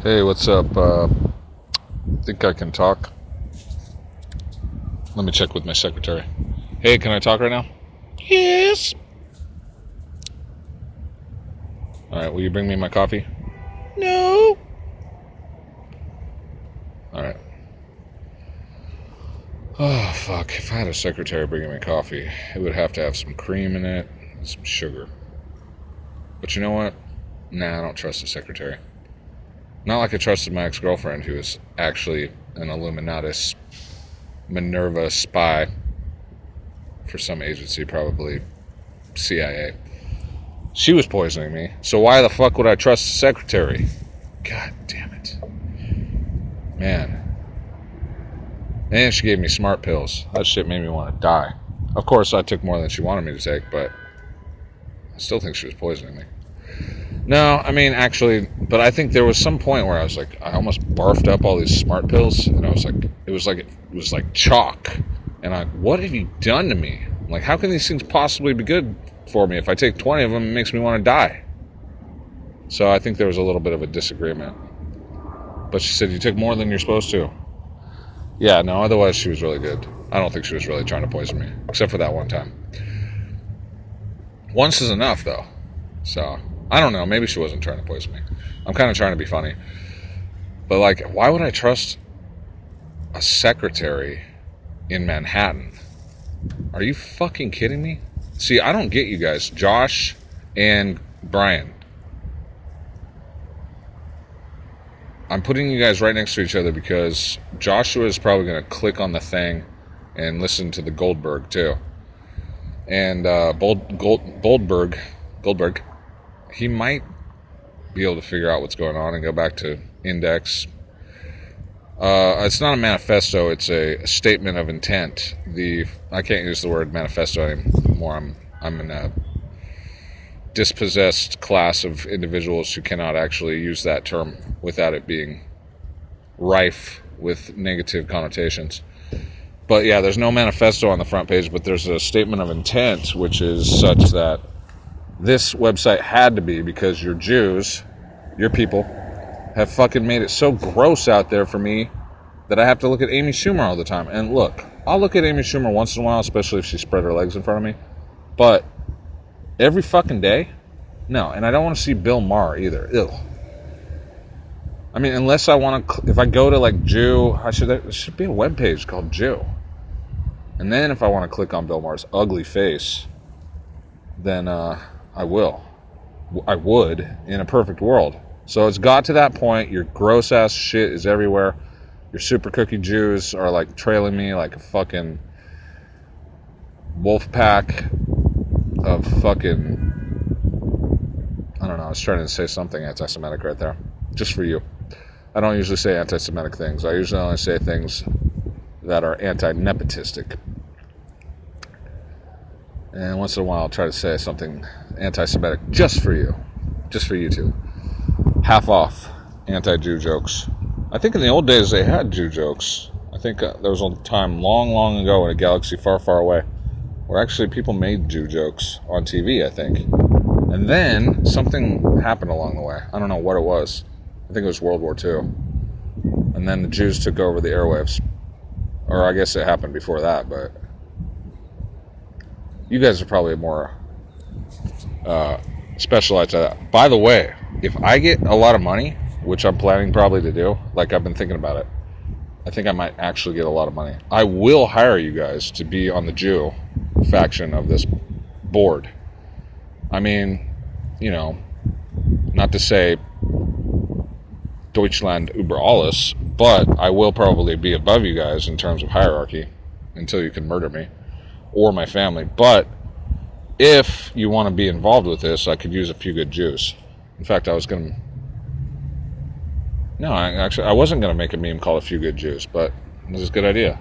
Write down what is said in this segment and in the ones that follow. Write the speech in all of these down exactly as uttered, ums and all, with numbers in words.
Hey, what's up? Uh, think I can talk? Let me check with my secretary. Hey, can I talk right now? Yes. Alright, will you bring me my coffee? No. Alright. Oh, fuck. If I had a secretary bringing me coffee, it would have to have some cream in it and some sugar. But you know what? Nah, I don't trust the secretary. Not like I trusted my ex-girlfriend, who was actually an Illuminatus Minerva spy for some agency, probably C I A. She was poisoning me, so why the fuck would I trust the secretary? God damn it. Man. And she gave me smart pills. That shit made me want to die. Of course, I took more than she wanted me to take, but I still think she was poisoning me. No, I mean, actually, but I think there was some point where I was like, I almost barfed up all these smart pills, and I was like, it was like, it was like chalk. And I, what have you done to me? Like, how can these things possibly be good for me? If I take twenty of them, it makes me want to die. So I think there was a little bit of a disagreement. But she said, you took more than you're supposed to. Yeah, no, otherwise she was really good. I don't think she was really trying to poison me, except for that one time. Once is enough, though. So, I don't know. Maybe she wasn't trying to poison me. I'm kind of trying to be funny. But, like, why would I trust a secretary in Manhattan? Are you fucking kidding me? See, I don't get you guys. Josh and Brian. I'm putting you guys right next to each other because Joshua is probably going to click on the thing and listen to the Goldberg, too. And uh, Bold, Gold, Goldberg, Goldberg, he might be able to figure out what's going on and go back to Index. Uh, it's not a manifesto; it's a, a statement of intent. The I can't use the word manifesto anymore. I'm I'm in a dispossessed class of individuals who cannot actually use that term without it being rife with negative connotations. But yeah, there's no manifesto on the front page, but there's a statement of intent, which is such that this website had to be because your Jews, your people, have fucking made it so gross out there for me that I have to look at Amy Schumer all the time. And look, I'll look at Amy Schumer once in a while, especially if she spread her legs in front of me. But every fucking day? No. And I don't want to see Bill Maher either. Ew. I mean, unless I want to, if I go to like Jew, I should, there should be a webpage called Jew. And then if I want to click on Bill Maher's ugly face, then uh, I will. I would in a perfect world. So it's got to that point. Your gross ass shit is everywhere. Your super cookie Jews are like trailing me like a fucking wolf pack of fucking, I don't know. I was trying to say something anti-Semitic right there. Just for you. I don't usually say anti-Semitic things. I usually only say things that are anti-nepotistic. And once in a while I'll try to say something anti-Semitic just for you. Just for you two. Half off anti-Jew jokes. I think in the old days they had Jew jokes. I think uh, there was a time long, long ago in a galaxy far, far away where actually people made Jew jokes on T V, I think. And then something happened along the way. I don't know what it was. I think it was World War Two. And then the Jews took over the airwaves. Or I guess it happened before that, but you guys are probably more uh, specialized at that. By the way, if I get a lot of money, which I'm planning probably to do, like I've been thinking about it, I think I might actually get a lot of money. I will hire you guys to be on the Jew faction of this board. I mean, you know, not to say Deutschland über alles, but I will probably be above you guys in terms of hierarchy until you can murder me or my family. But if you want to be involved with this, I could use a few good Jews. In fact, I was going to... No, I, actually, I wasn't going to make a meme called A Few Good Jews, but this is a good idea.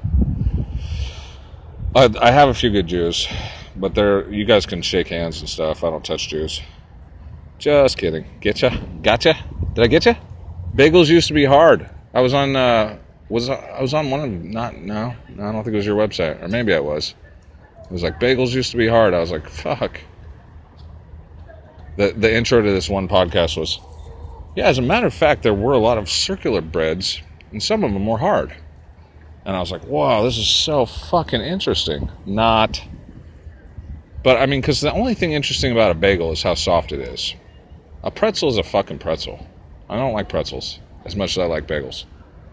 I, I have a few good Jews, but they're, you guys can shake hands and stuff. I don't touch Jews. Just kidding. Getcha? Gotcha? Did I get you? Bagels used to be hard. I was on, uh, was I was on one of them. Not, no, no, I don't think it was your website. Or maybe I was. It was like, bagels used to be hard. I was like, fuck. The, the intro to this one podcast was, Yeah, as a matter of fact, there were a lot of circular breads, and some of them were hard. And I was like, wow, this is so fucking interesting. Not. But, I mean, because the only thing interesting about a bagel is how soft it is. A pretzel is a fucking pretzel. I don't like pretzels as much as I like bagels.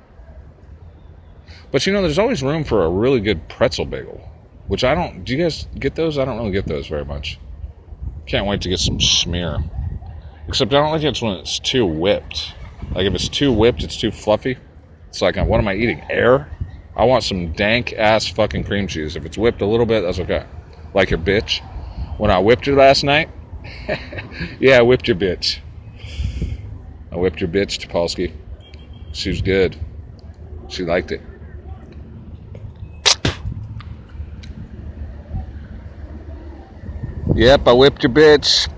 But, you know, there's always room for a really good pretzel bagel. Which I don't... Do you guys get those? I don't really get those very much. Can't wait to get some schmear. Except I don't like it when it's too whipped. Like, if it's too whipped, it's too fluffy. It's like, what am I eating? Air? I want some dank-ass fucking cream cheese. If it's whipped a little bit, that's okay. Like your bitch. When I whipped her last night... Yeah, I whipped your bitch. I whipped your bitch, Topolsky. She was good. She liked it. Yep, I whipped your bitch.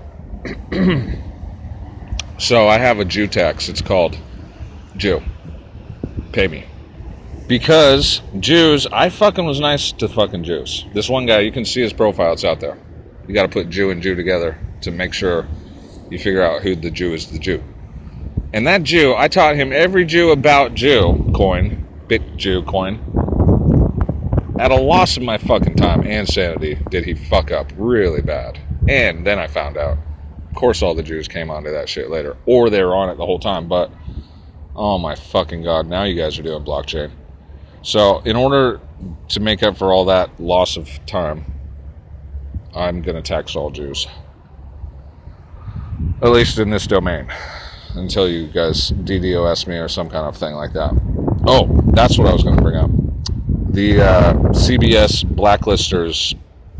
So I have a Jew tax. It's called Jew. Pay me. Because Jews, I fucking was nice to fucking Jews. This one guy, you can see his profile. It's out there. You got to put Jew and Jew together to make sure you figure out who the Jew is the Jew. And that Jew, I taught him every Jew about Jew coin, Bit Jew coin. At a loss of my fucking time and sanity, did he fuck up really bad. And then I found out. Of course all the Jews came onto that shit later. Or they were on it the whole time. But, oh my fucking God, now you guys are doing blockchain. So, in order to make up for all that loss of time, I'm going to tax all Jews. At least in this domain. Until you guys DDoS me or some kind of thing like that. Oh, that's what I was going to bring up. The uh, C B S blacklisters,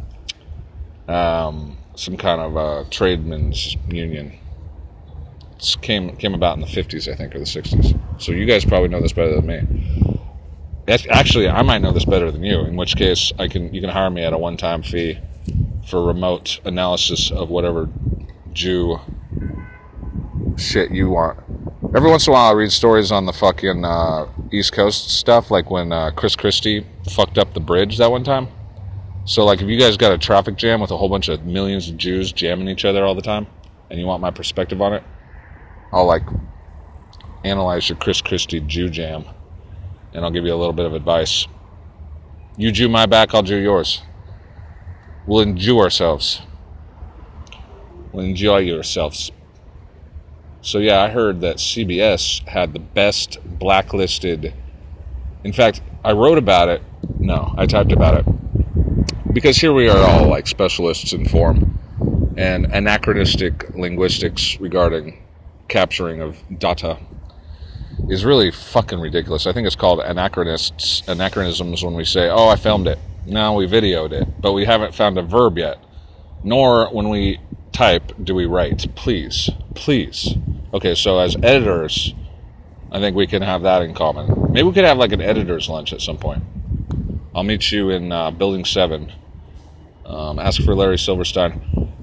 um, some kind of uh, tradesmen's union, it came came about in the fifties, I think, or the sixties. So you guys probably know this better than me. Actually, I might know this better than you. In which case, I can you can hire me at a one-time fee for remote analysis of whatever Jew shit you want. Every once in a while I read stories on the fucking uh, East Coast stuff, like when uh, Chris Christie fucked up the bridge that one time. So, like, if you guys got a traffic jam with a whole bunch of millions of Jews jamming each other all the time, and you want my perspective on it, I'll, like, analyze your Chris Christie Jew jam, and I'll give you a little bit of advice. You Jew my back, I'll Jew yours. We'll enjoy ourselves. We'll enjoy yourselves. So yeah, I heard that C B S had the best blacklisted... In fact, I wrote about it. No, I typed about it. Because here we are all like specialists in form and anachronistic linguistics regarding capturing of data is really fucking ridiculous. I think it's called anachronists, anachronisms when we say, oh, I filmed it. No, we videoed it. But we haven't found a verb yet. Nor when we type do we write. Please. Please. Okay, so as editors, I think we can have that in common. Maybe we could have like an editor's lunch at some point. I'll meet you in uh, Building seven. Um, ask for Larry Silverstein.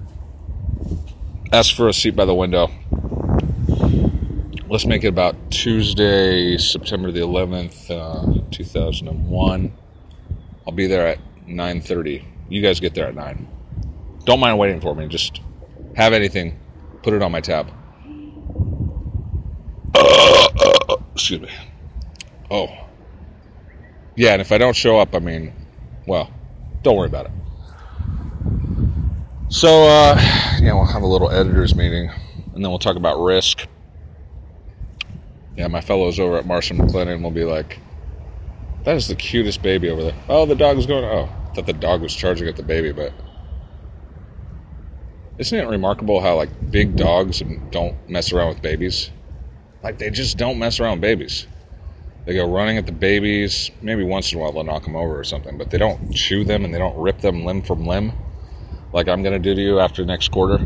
Ask for a seat by the window. Let's make it about Tuesday, September the eleventh, uh, two thousand one. I'll be there at nine thirty. You guys get there at nine. Don't mind waiting for me. Just have anything. Put it on my tab. Uh, uh, excuse me. Oh. Yeah, and if I don't show up, I mean, well, don't worry about it. So, uh, yeah, we'll have a little editor's meeting, and then we'll talk about risk. Yeah, my fellows over at Marshall McLennan will be like, that is the cutest baby over there. Oh, the dog is going, oh, I thought the dog was charging at the baby, but isn't it remarkable how, like, big dogs don't mess around with babies? Like, they just don't mess around with babies. They go running at the babies. Maybe once in a while they'll knock them over or something, but they don't chew them and they don't rip them limb from limb like I'm going to do to you after next quarter.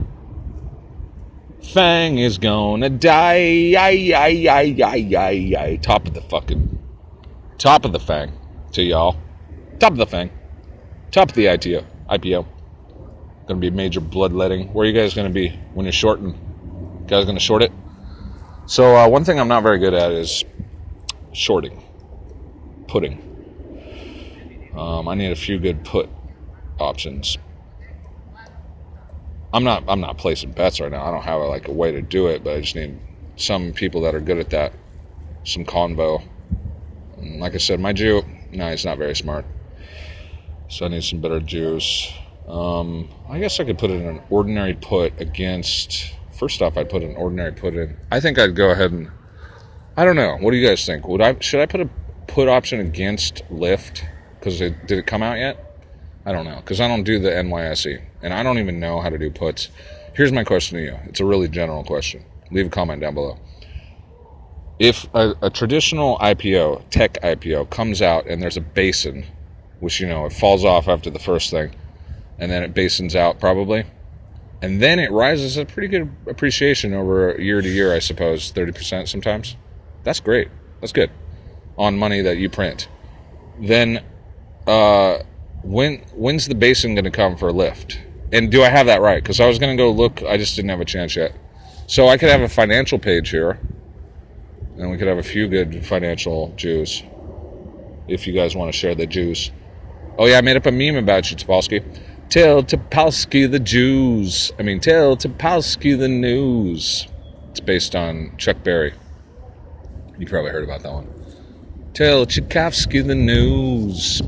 Fang is gonna die. Ay, ay, ay, ay, ay, ay. Top of the fucking... Top of the Fang to y'all. Top of the Fang. Top of the I T O. I P O. Gonna be major bloodletting. Where are you guys gonna be when you're shorting? You guys gonna short it? So uh, one thing I'm not very good at is shorting. Putting. Um, I need a few good put options. I'm not I'm not placing bets right now. I don't have like a way to do it, but I just need some people that are good at that, some convo. And like I said, my Jew, no, he's not very smart. So I need some better Jews. Um, I guess I could put in an ordinary put against... First off, I'd put an ordinary put in. I think I'd go ahead and... I don't know. What do you guys think? Would I Should I put a put option against Lyft? Because it, did it come out yet? I don't know. Because I don't do the N Y S E. And I don't even know how to do puts. Here's my question to you. It's a really general question. Leave a comment down below. If a, a traditional I P O, tech I P O, comes out and there's a basin, which, you know, it falls off after the first thing, and then it basins out probably, and then it rises a pretty good appreciation over year to year, I suppose, thirty percent sometimes. That's great. That's good. On money that you print. Then, uh, when when's the basin going to come for a Lyft? And do I have that right? Because I was going to go look, I just didn't have a chance yet. So I could have a financial page here, and we could have a few good financial Jews, if you guys want to share the Jews. Oh yeah, I made up a meme about you, Topolsky. Tell Topolsky the Jews. I mean, tell Topolsky the news. It's based on Chuck Berry. You probably heard about that one. Tell Tchaikovsky the news.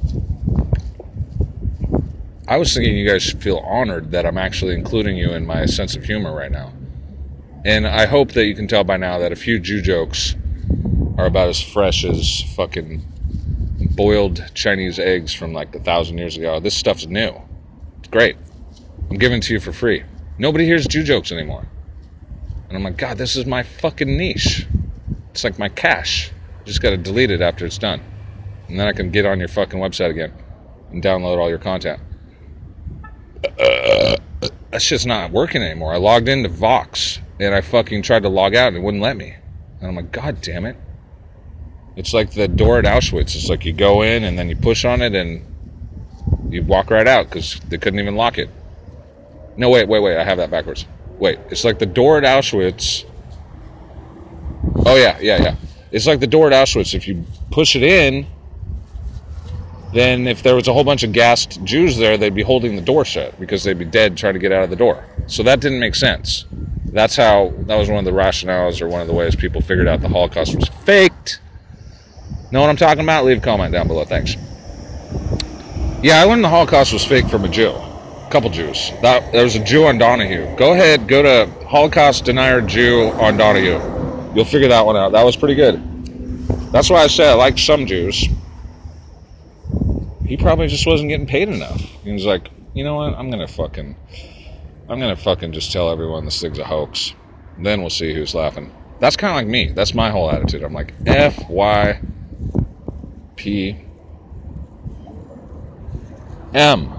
I was thinking you guys should feel honored that I'm actually including you in my sense of humor right now. And I hope that you can tell by now that a few Jew jokes are about as fresh as fucking boiled Chinese eggs from like a thousand years ago. This stuff's new. It's great. I'm giving it to you for free. Nobody hears Jew jokes anymore. And I'm like, God, this is my fucking niche. It's like my cache. You just got to delete it after it's done. And then I can get on your fucking website again and download all your content. Uh, that shit's not working anymore. I logged into Vox and I fucking tried to log out and it wouldn't let me. And I'm like, God damn it. It's like the door at Auschwitz. It's like you go in and then you push on it and you walk right out because they couldn't even lock it. No, wait, wait, wait. I have that backwards. Wait, it's like the door at Auschwitz. Oh, yeah, yeah, yeah. It's like the door at Auschwitz. If you push it in, then if there was a whole bunch of gassed Jews there, they'd be holding the door shut because they'd be dead trying to get out of the door. So that didn't make sense. That's how, that was one of the rationales or one of the ways people figured out the Holocaust was faked. Know what I'm talking about? Leave a comment down below. Thanks. Yeah, I learned the Holocaust was fake from a Jew. A couple Jews. That, there was a Jew on Donahue. Go ahead, go to Holocaust Denier Jew on Donahue. You'll figure that one out. That was pretty good. That's why I said I like some Jews. He probably just wasn't getting paid enough. He was like, you know what? I'm gonna fucking, I'm gonna fucking just tell everyone this thing's a hoax. Then we'll see who's laughing. That's kind of like me. That's my whole attitude. I'm like, F Y P M.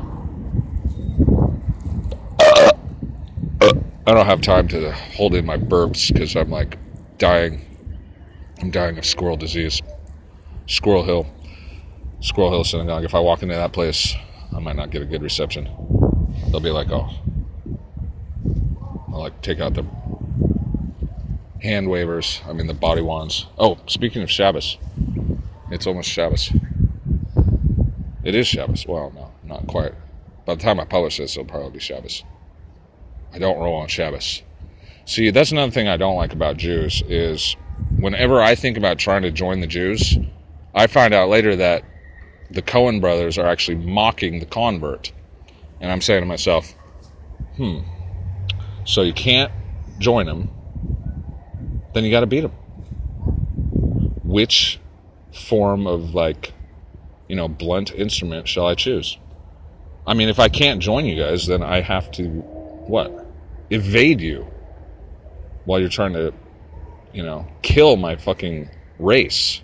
I don't have time to hold in my burps because I'm like dying. I'm dying of squirrel disease. Squirrel Hill. Squirrel Hill Synagogue. If I walk into that place, I might not get a good reception. They'll be like, oh. I'll like take out the hand wavers. I mean the body wands. Oh, speaking of Shabbos. It's almost Shabbos. It is Shabbos. Well, no, not quite. By the time I publish this, it'll probably be Shabbos. I don't roll on Shabbos. See, that's another thing I don't like about Jews is whenever I think about trying to join the Jews, I find out later that the Cohen brothers are actually mocking the convert. And I'm saying to myself, hmm, so you can't join them, then you got to beat them. Which form of, like, you know, blunt instrument shall I choose? I mean, if I can't join you guys, then I have to, what? Evade you while you're trying to, you know, kill my fucking race.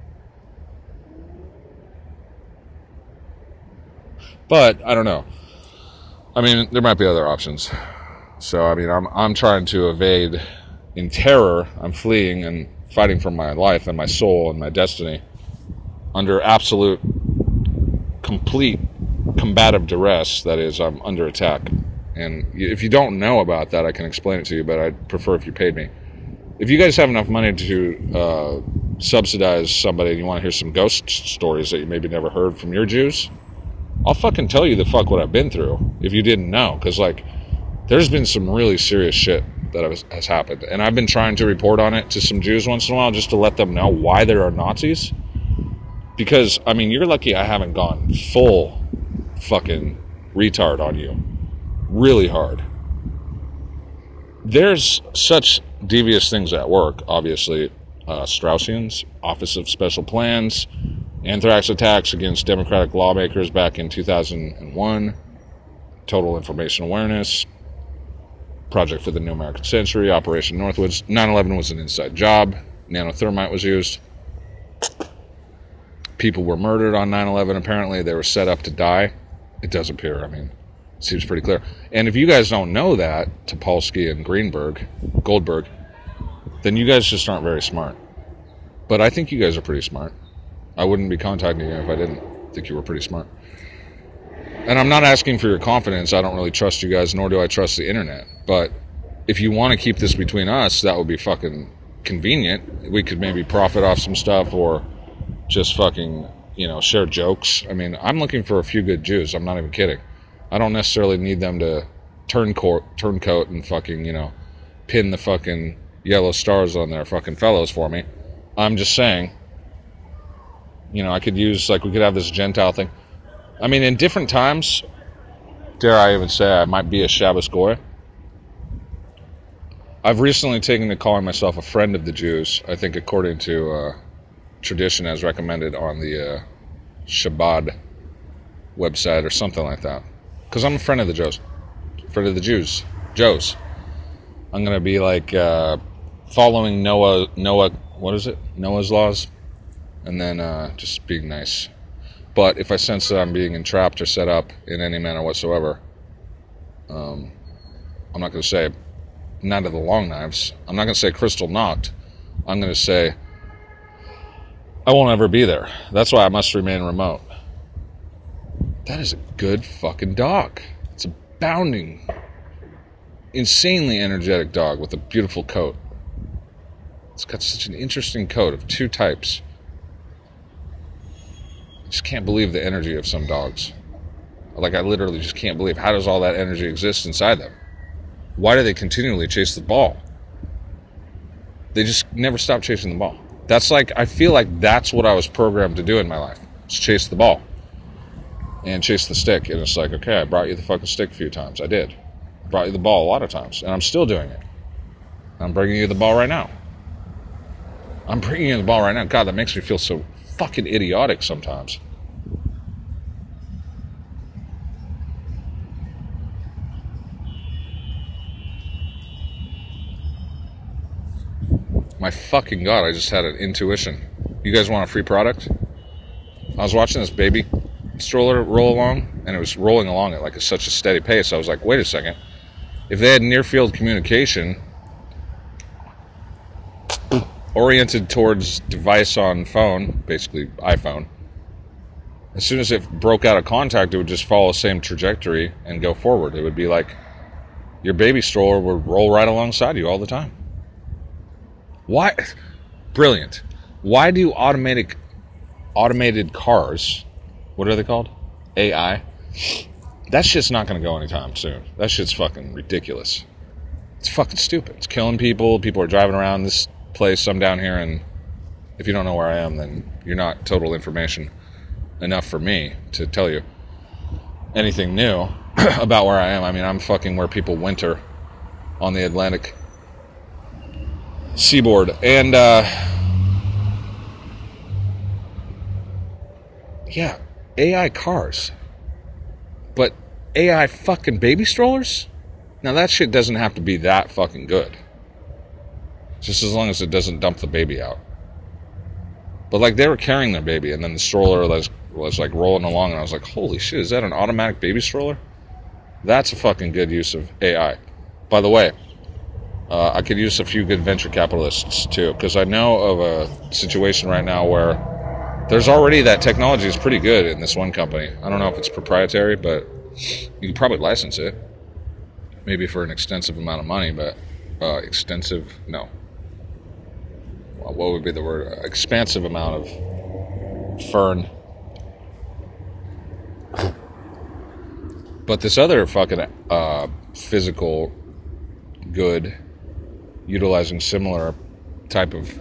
But I don't know. I mean, there might be other options. So I mean, I'm I'm trying to evade in terror. I'm fleeing and fighting for my life and my soul and my destiny under absolute, complete combative duress. That is, I'm under attack. And if you don't know about that, I can explain it to you. But I'd prefer if you paid me. If you guys have enough money to uh, subsidize somebody and you want to hear some ghost stories that you maybe never heard from your Jews, I'll fucking tell you the fuck what I've been through if you didn't know. Because, like, there's been some really serious shit that has, has happened. And I've been trying to report on it to some Jews once in a while just to let them know why there are Nazis. Because, I mean, you're lucky I haven't gone full fucking retard on you. Really hard. There's such devious things at work, obviously. Uh, Straussians, Office of Special Plans, anthrax attacks against Democratic lawmakers back in two thousand one, Total Information Awareness, Project for the New American Century, Operation Northwoods. nine eleven was an inside job. Nanothermite was used. People were murdered on nine eleven. Apparently, they were set up to die. It does appear. I mean, it seems pretty clear. And if you guys don't know that, Topolsky and Greenberg, Goldberg, then you guys just aren't very smart. But I think you guys are pretty smart. I wouldn't be contacting you if I didn't think you were pretty smart. And I'm not asking for your confidence. I don't really trust you guys, nor do I trust the internet. But if you want to keep this between us, that would be fucking convenient. We could maybe profit off some stuff or just fucking, you know, share jokes. I mean, I'm looking for a few good Jews. I'm not even kidding. I don't necessarily need them to turncoat, turncoat and fucking, you know, pin the fucking yellow stars on their fucking fellows for me. I'm just saying, you know, I could use, like, we could have this Gentile thing. I mean, in different times, dare I even say I might be a Shabbos Goy. I've recently taken to calling myself a friend of the Jews, I think according to uh, tradition as recommended on the uh, Shabbat website or something like that. Because I'm a friend of the Jews. Friend of the Jews. Joes. I'm going to be like uh, following Noah, Noah, what is it? Noah's laws. And then uh, just being nice. But if I sense that I'm being entrapped or set up in any manner whatsoever, um, I'm not going to say none of the long knives. I'm not going to say crystal knocked. I'm going to say I won't ever be there. That's why I must remain remote. That is a good fucking dog. It's a bounding, insanely energetic dog with a beautiful coat. It's got such an interesting coat of two types. I just can't believe the energy of some dogs. Like, I literally just can't believe, how does all that energy exist inside them? Why do they continually chase the ball? They just never stop chasing the ball. That's like, I feel like that's what I was programmed to do in my life. Is chase the ball. And chase the stick. And it's like, okay, I brought you the fucking stick a few times. I did. I brought you the ball a lot of times. And I'm still doing it. I'm bringing you the ball right now. I'm bringing you the ball right now. God, that makes me feel so fucking idiotic sometimes. My fucking God, I just had an intuition. You guys want a free product? I was watching this baby stroller roll along, and it was rolling along at like a, such a steady pace. I was like, wait a second. If they had near-field communication oriented towards device on phone, basically iPhone, as soon as it broke out of contact, it would just follow the same trajectory and go forward. It would be like your baby stroller would roll right alongside you all the time. Why? Brilliant. Why do automatic automated cars, what are they called? A I. That shit's not going to go anytime soon. That shit's fucking ridiculous. It's fucking stupid. It's killing people. People are driving around this place. I'm down here, and if you don't know where I am, then you're not total information enough for me to tell you anything new about where I am. I mean, I'm fucking where people winter on the Atlantic seaboard. And, uh, yeah, A I cars. But A I fucking baby strollers? Now, that shit doesn't have to be that fucking good. Just as long as it doesn't dump the baby out. But, like, they were carrying their baby, and then the stroller was, was like, rolling along, and I was like, holy shit, is that an automatic baby stroller? That's a fucking good use of A I. By the way, uh, I could use a few good venture capitalists, too, because I know of a situation right now where there's already that technology is pretty good in this one company. I don't know if it's proprietary, but you could probably license it. Maybe for an extensive amount of money, but uh, extensive, no. Well, what would be the word? Expansive amount of fern. But this other fucking uh, physical good utilizing similar type of.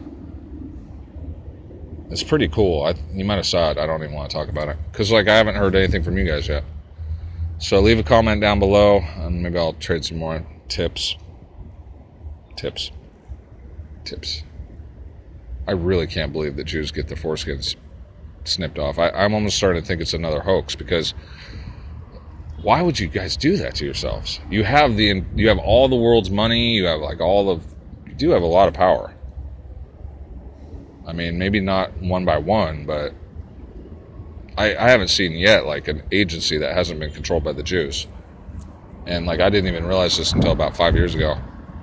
It's pretty cool. I, you might have saw it. I don't even want to talk about it because, like, I haven't heard anything from you guys yet. So leave a comment down below, and maybe I'll trade some more tips. Tips. Tips. I really can't believe that Jews get their foreskins snipped off. I, I'm almost starting to think it's another hoax because why would you guys do that to yourselves? You have the you have all the world's money. You have like all of you do have a lot of power. I mean, maybe not one by one, but I, I haven't seen yet like an agency that hasn't been controlled by the Jews. And like I didn't even realize this until about five years ago.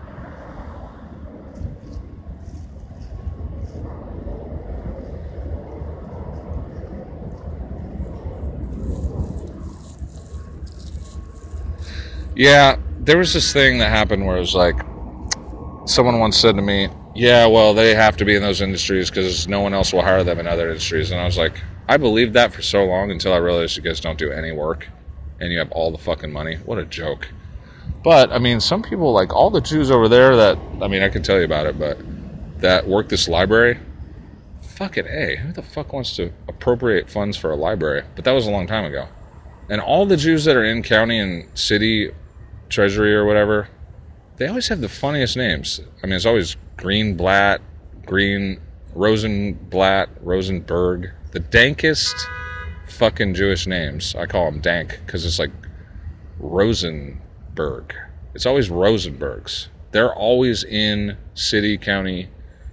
Yeah, there was this thing that happened where it was like, someone once said to me, yeah, well, they have to be in those industries because no one else will hire them in other industries. And I was like, I believed that for so long until I realized you guys don't do any work and you have all the fucking money. What a joke. But, I mean, some people, like all the Jews over there that, I mean, I can tell you about it, but that work this library, fucking A, who the fuck wants to appropriate funds for a library? But that was a long time ago. And all the Jews that are in county and city treasury or whatever, they always have the funniest names. I mean, it's always Greenblatt, Green, Rosenblatt, Rosenberg. The dankest fucking Jewish names. I call them dank because it's like Rosenberg. It's always Rosenbergs. They're always in city, county,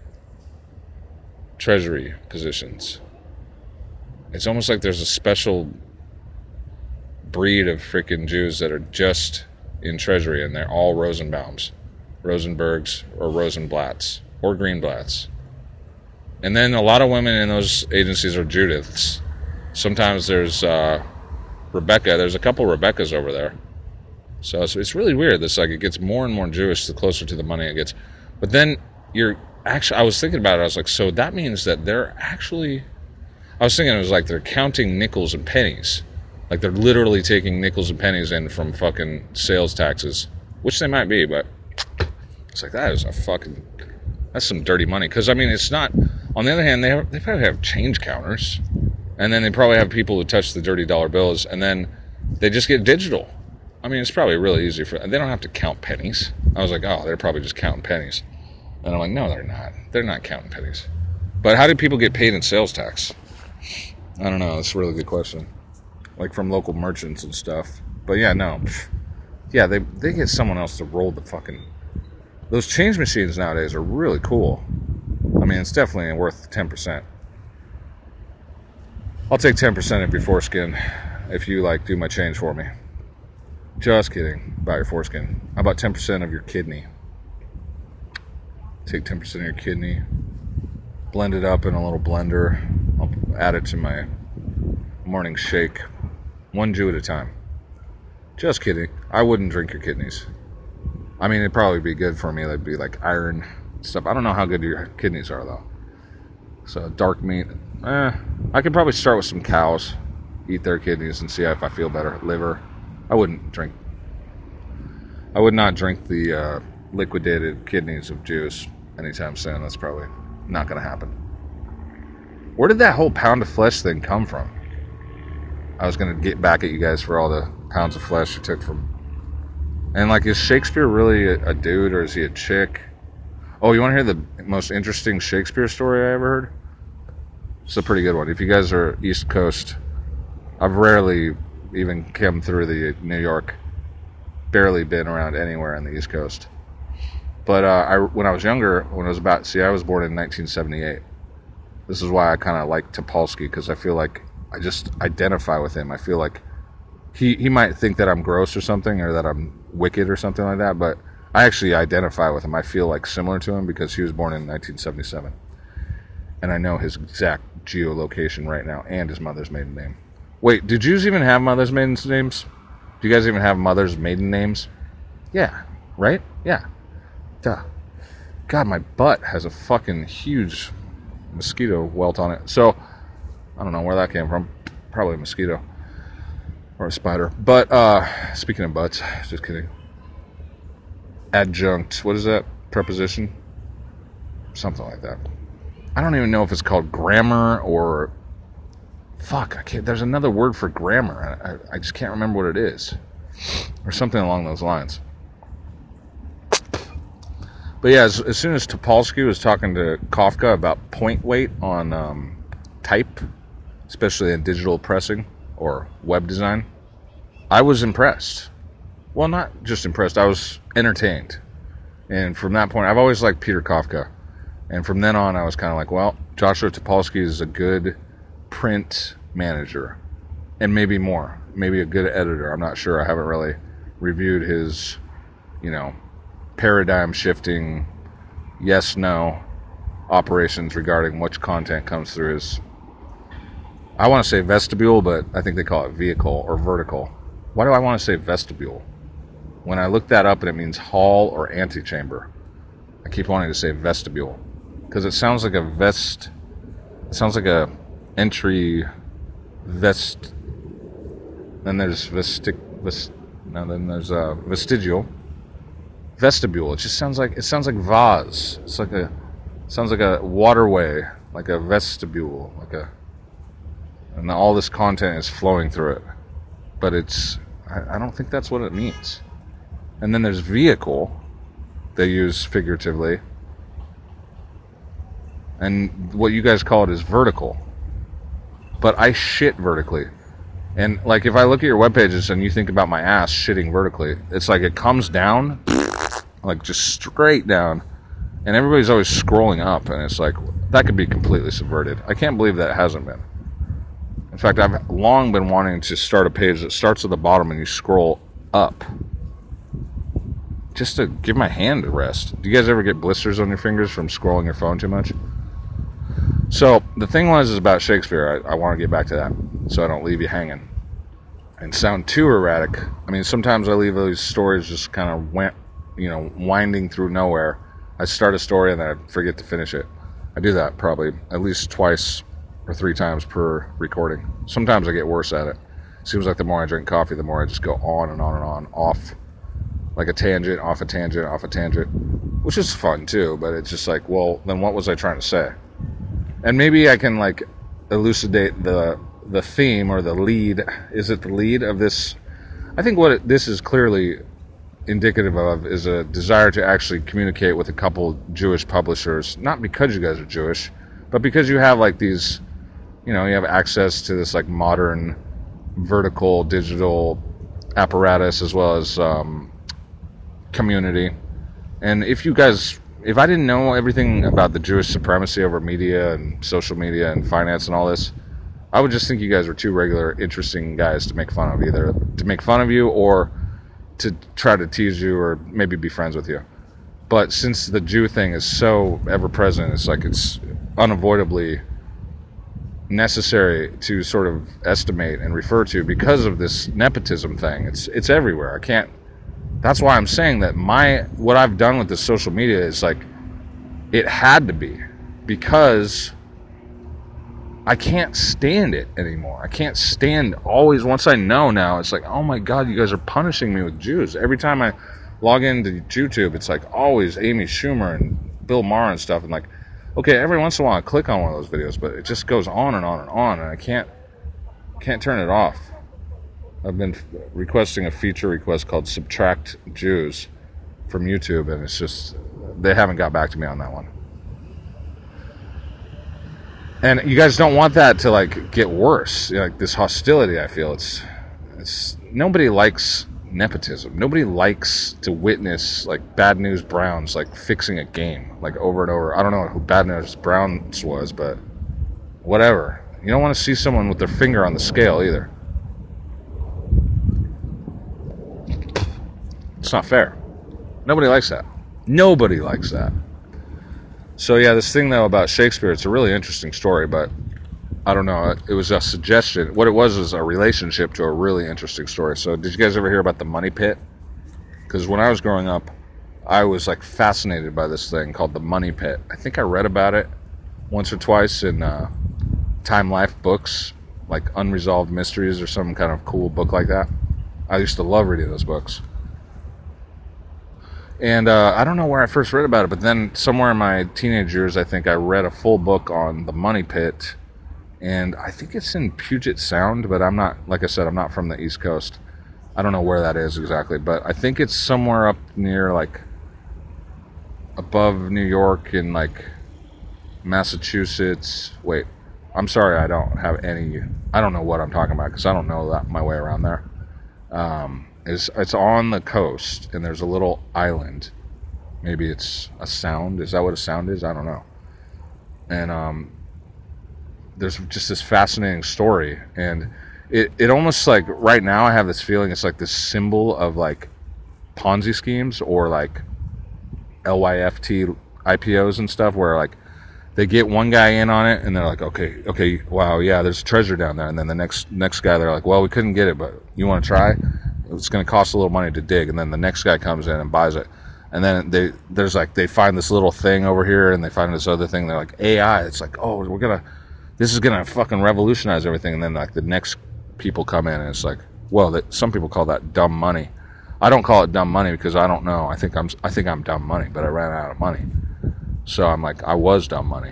treasury positions. It's almost like there's a special breed of freaking Jews that are just in treasury, and they're all Rosenbaums, Rosenbergs, or Rosenblatts, or Greenblatts. And then a lot of women in those agencies are Judiths. Sometimes there's uh, Rebecca. There's a couple Rebeccas over there. So it's, it's really weird. This like it gets more and more Jewish the closer to the money it gets. But then you're actually, I was thinking about it. I was like, so that means that they're actually, I was thinking it was like they're counting nickels and pennies. Like they're literally taking nickels and pennies in from fucking sales taxes, which they might be, but it's like that is a fucking, that's some dirty money. Because I mean, it's not. On the other hand, they have, they probably have change counters, and then they probably have people who touch the dirty dollar bills, and then they just get digital. I mean, it's probably really easy for. They don't have to count pennies. I was like, oh, they're probably just counting pennies, and I'm like, no, they're not. They're not counting pennies. But how do people get paid in sales tax? I don't know. That's a really good question. Like from local merchants and stuff. But yeah, no. Yeah, they they get someone else to roll the fucking... Those change machines nowadays are really cool. I mean, it's definitely worth ten percent. I'll take ten percent of your foreskin if you, like, do my change for me. Just kidding about your foreskin. How about ten percent of your kidney? Take ten percent of your kidney, blend it up in a little blender. I'll add it to my morning shake. One Jew at a time. Just kidding. I wouldn't drink your kidneys. I mean, it'd probably be good for me. They'd be like iron stuff. I don't know how good your kidneys are, though. So, dark meat. Eh, I could probably start with some cows. Eat their kidneys and see if I feel better. Liver. I wouldn't drink. I would not drink the uh, liquidated kidneys of Jews anytime soon. That's probably not going to happen. Where did that whole pound of flesh thing come from? I was going to get back at you guys for all the pounds of flesh you took from... And, like, is Shakespeare really a, a dude, or is he a chick? Oh, you want to hear the most interesting Shakespeare story I ever heard? It's a pretty good one. If you guys are East Coast, I've rarely even come through the New York. Barely been around anywhere on the East Coast. But uh, I, when I was younger, when I was about... See, I was born in nineteen seventy-eight. This is why I kind of like Topolsky, because I feel like I just identify with him. I feel like he, he might think that I'm gross or something, or that I'm wicked or something like that, but I actually identify with him. I feel like similar to him because he was born in nineteen seventy-seven. And I know his exact geolocation right now and his mother's maiden name. Wait, do Jews even have mother's maiden names? Do you guys even have mother's maiden names? Yeah, right? Yeah. Duh. God, my butt has a fucking huge mosquito welt on it. So, I don't know where that came from. Probably a mosquito. Or a spider. But, uh, speaking of butts, just kidding. Adjunct. What is that? preposition, something like that. I don't even know if it's called grammar or fuck. I can't. There's another word for grammar. I, I just can't remember what it is, or something along those lines. But yeah, as, as soon as Topolsky was talking to Kafka about point weight on um, type, especially in digital pressing or web design, I was impressed. Well, not just impressed, I was entertained. And from that point, I've always liked Peter Kafka. And from then on, I was kind of like, well, Joshua Topolsky is a good print manager. And maybe more. Maybe a good editor. I'm not sure. I haven't really reviewed his, you know, paradigm shifting yes, no operations regarding which content comes through his, I want to say vestibule, but I think they call it vehicle or vertical. Why do I want to say vestibule? When I look that up and it means hall or antechamber. I keep wanting to say vestibule because it sounds like a vest, it sounds like a entry vest. Then there's vestic, vest, no, then there's a vestigial. Vestibule. It just sounds like, it sounds like vase. It's like a, sounds like a waterway, like a vestibule, like a, and all this content is flowing through it. But it's, I, I don't think that's what it means. And then there's vehicle, they use figuratively. And what you guys call it is vertical. But I shit vertically. And like if I look at your web pages and you think about my ass shitting vertically, it's like it comes down, like just straight down. And everybody's always scrolling up, and it's like, that could be completely subverted. I can't believe that hasn't been. In fact, I've long been wanting to start a page that starts at the bottom and you scroll up. Just to give my hand a rest. Do you guys ever get blisters on your fingers from scrolling your phone too much? So, the thing was is about Shakespeare. I, I want to get back to that, so I don't leave you hanging and sound too erratic. I mean, sometimes I leave these stories just kind of went, you know, winding through nowhere. I start a story and then I forget to finish it. I do that probably at least twice or three times per recording. Sometimes I get worse at it. Seems like the more I drink coffee, the more I just go on and on and on, off, like a tangent, off a tangent, off a tangent, which is fun too, but it's just like, well, then what was I trying to say? And maybe I can like elucidate the the theme or the lead. Is it the lead of this? I think what it, this is clearly indicative of is a desire to actually communicate with a couple Jewish publishers, not because you guys are Jewish, but because you have like these, you know, you have access to this like modern vertical digital apparatus as well as um, community. And if you guys, if I didn't know everything about the Jewish supremacy over media and social media and finance and all this, I would just think you guys were two regular, interesting guys to make fun of, either to make fun of you or to try to tease you or maybe be friends with you. But since the Jew thing is so ever present, it's like it's unavoidably necessary to sort of estimate and refer to because of this nepotism thing. It's it's everywhere. I can't. That's why I'm saying that my what I've done with this social media is like it had to be because I can't stand it anymore. I can't stand always, once I know now, it's like, oh my God, you guys are punishing me with Jews. Every time I log into YouTube, it's like always Amy Schumer and Bill Maher and stuff. And like, okay, every once in a while I click on one of those videos, but it just goes on and on and on, and I can't can't turn it off. I've been requesting a feature request called Subtract Jews from YouTube, and it's just, they haven't got back to me on that one. And you guys don't want that to like get worse, you know, like this hostility. I feel it's, it's nobody likes nepotism. Nobody likes to witness like Bad News Browns like fixing a game like over and over. I don't know who Bad News Browns was, but whatever. You don't want to see someone with their finger on the scale either. It's not fair. Nobody likes that. Nobody likes that. So yeah, this thing though about Shakespeare, it's a really interesting story, but I don't know. It was a suggestion. What it was was a relationship to a really interesting story. So did you guys ever hear about the Money Pit? Because when I was growing up, I was like fascinated by this thing called the Money Pit. I think I read about it once or twice in uh, Time Life books, like Unresolved Mysteries or some kind of cool book like that. I used to love reading those books. And uh, I don't know where I first read about it, but then somewhere in my teenage years, I think I read a full book on the Money Pit, and I think it's in Puget Sound, but I'm not, like I said, I'm not from the East Coast. I don't know where that is exactly, but I think it's somewhere up near, like, above New York in, like, Massachusetts. Wait, I'm sorry, I don't have any, I don't know what I'm talking about, because I don't know that my way around there. Um, it's, it's on the coast, and there's a little island. Maybe it's a sound. Is that what a sound is? I don't know. And um, there's just this fascinating story, and it, it almost like right now I have this feeling it's like this symbol of like Ponzi schemes or like L Y F T I P Os and stuff, where like they get one guy in on it and they're like, okay, okay, wow, yeah, there's treasure down there, and then the next next guy they're like, well, we couldn't get it, but you want to try? It's going to cost a little money to dig, and then the next guy comes in and buys it. And then they there's like they find this little thing over here, and they find this other thing. They're like A I. It's like, oh, we're gonna this is gonna fucking revolutionize everything. And then like the next people come in, and it's like, well, that, some people call that dumb money. I don't call it dumb money because I don't know. I think I'm I think I'm dumb money, but I ran out of money, so I'm like I was dumb money.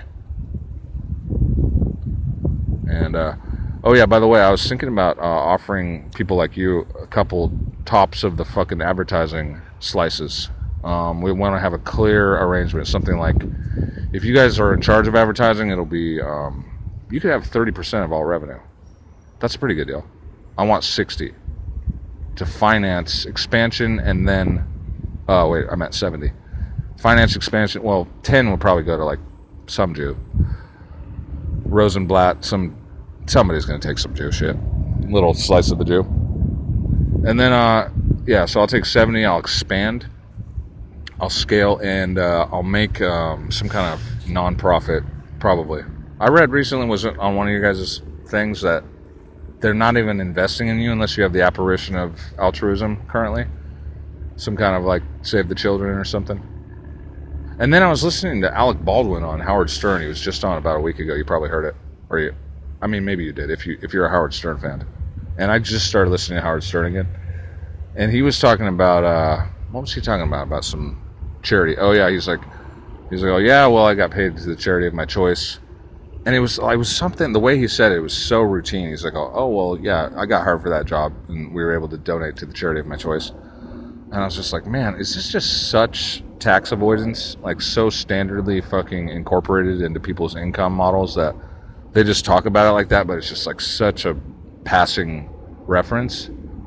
And uh, oh yeah, by the way, I was thinking about uh, offering people like you a couple tops of the fucking advertising slices. Um, we want to have a clear arrangement, something like if you guys are in charge of advertising, it'll be um, you could have thirty percent of all revenue. That's a pretty good deal. I want sixty to finance expansion, and then oh wait, I'm at seventy. Finance expansion. Well, ten would probably go to like some Jew, Rosenblatt. Some somebody's going to take some Jew shit, little slice of the Jew, and then uh, yeah. So I'll take seventy. I'll expand. I'll scale, and uh, I'll make um, some kind of nonprofit, probably. I read recently was on one of your guys' things that they're not even investing in you unless you have the apparition of altruism currently. Some kind of like Save the Children or something. And then I was listening to Alec Baldwin on Howard Stern. He was just on about a week ago. You probably heard it. Or you, I mean, maybe you did if, you, if you're a Howard Stern fan. And I just started listening to Howard Stern again. And he was talking about, uh, what was he talking about? About some charity. Oh yeah, he's like, he's like, oh yeah, well I got paid to the charity of my choice, and it was, it was something. The way he said it, it was so routine. He's like, oh, oh well, yeah, I got hired for that job, and we were able to donate to the charity of my choice. And I was just like, man, is this just such tax avoidance, like so standardly fucking incorporated into people's income models that they just talk about it like that, but it's just like such a passing reference.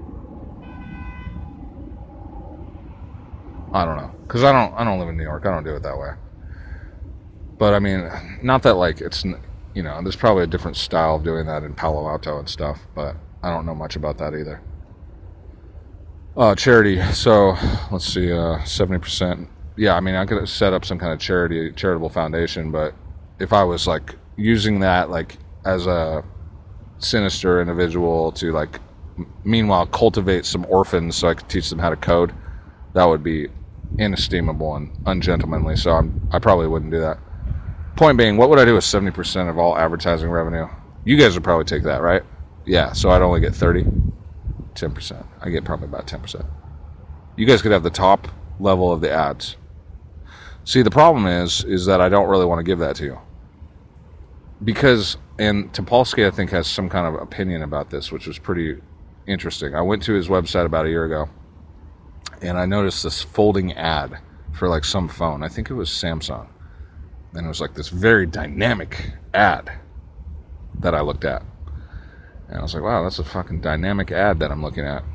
I don't know, because I don't, I don't live in New York. I don't do it that way. But I mean, not that like it's, you know, there's probably a different style of doing that in Palo Alto and stuff, but I don't know much about that either. Uh, charity. So let's see, uh, seventy percent. Yeah, I mean, I could set up some kind of charity, charitable foundation, but if I was like using that like as a sinister individual to like, meanwhile cultivate some orphans so I could teach them how to code, that would be inestimable and ungentlemanly. So I'm, I probably wouldn't do that. Point being, what would I do with seventy percent of all advertising revenue? You guys would probably take that, right? Yeah, so I'd only get thirty, ten percent. I get probably about ten percent. You guys could have the top level of the ads. See, the problem is, is that I don't really want to give that to you. Because, and Topolsky, I think, has some kind of opinion about this, which was pretty interesting. I went to his website about a year ago, and I noticed this folding ad for like some phone. I think it was Samsung. And it was like this very dynamic ad that I looked at. And I was like, wow, that's a fucking dynamic ad that I'm looking at.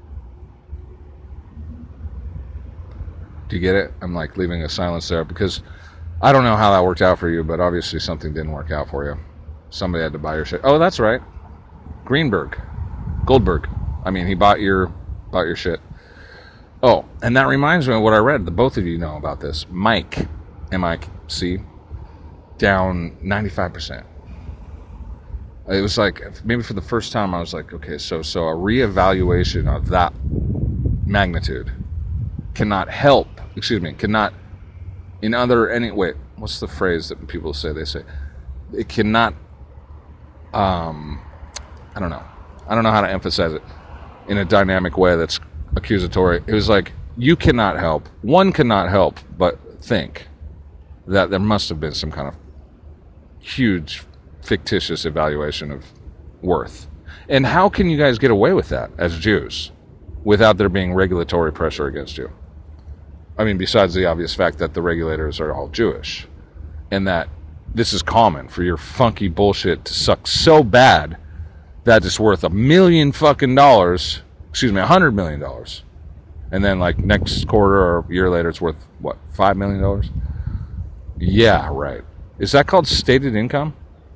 Do you get it? I'm like leaving a silence there because I don't know how that worked out for you, but obviously something didn't work out for you. Somebody had to buy your shit. Oh, that's right. Greenberg. Goldberg. I mean, he bought your bought your shit. Oh, and that reminds me of what I read. The both of you know about this. Mike, M I C, down ninety-five percent. It was like, maybe for the first time, I was like, okay, so so a reevaluation of that magnitude cannot help, excuse me, cannot, in other, any, wait, what's the phrase that people say? They say, it cannot, um, I don't know. I don't know how to emphasize it in a dynamic way that's accusatory. It was like, you cannot help, one cannot help but think that there must have been some kind of huge fictitious evaluation of worth. And how can you guys get away with that as Jews without there being regulatory pressure against you? I mean, besides the obvious fact that the regulators are all Jewish and that this is common for your funky bullshit to suck so bad that it's worth a million fucking dollars, excuse me, a hundred million dollars. And then like next quarter or a year later, it's worth what, five million dollars? Yeah, right. Is that called stated income?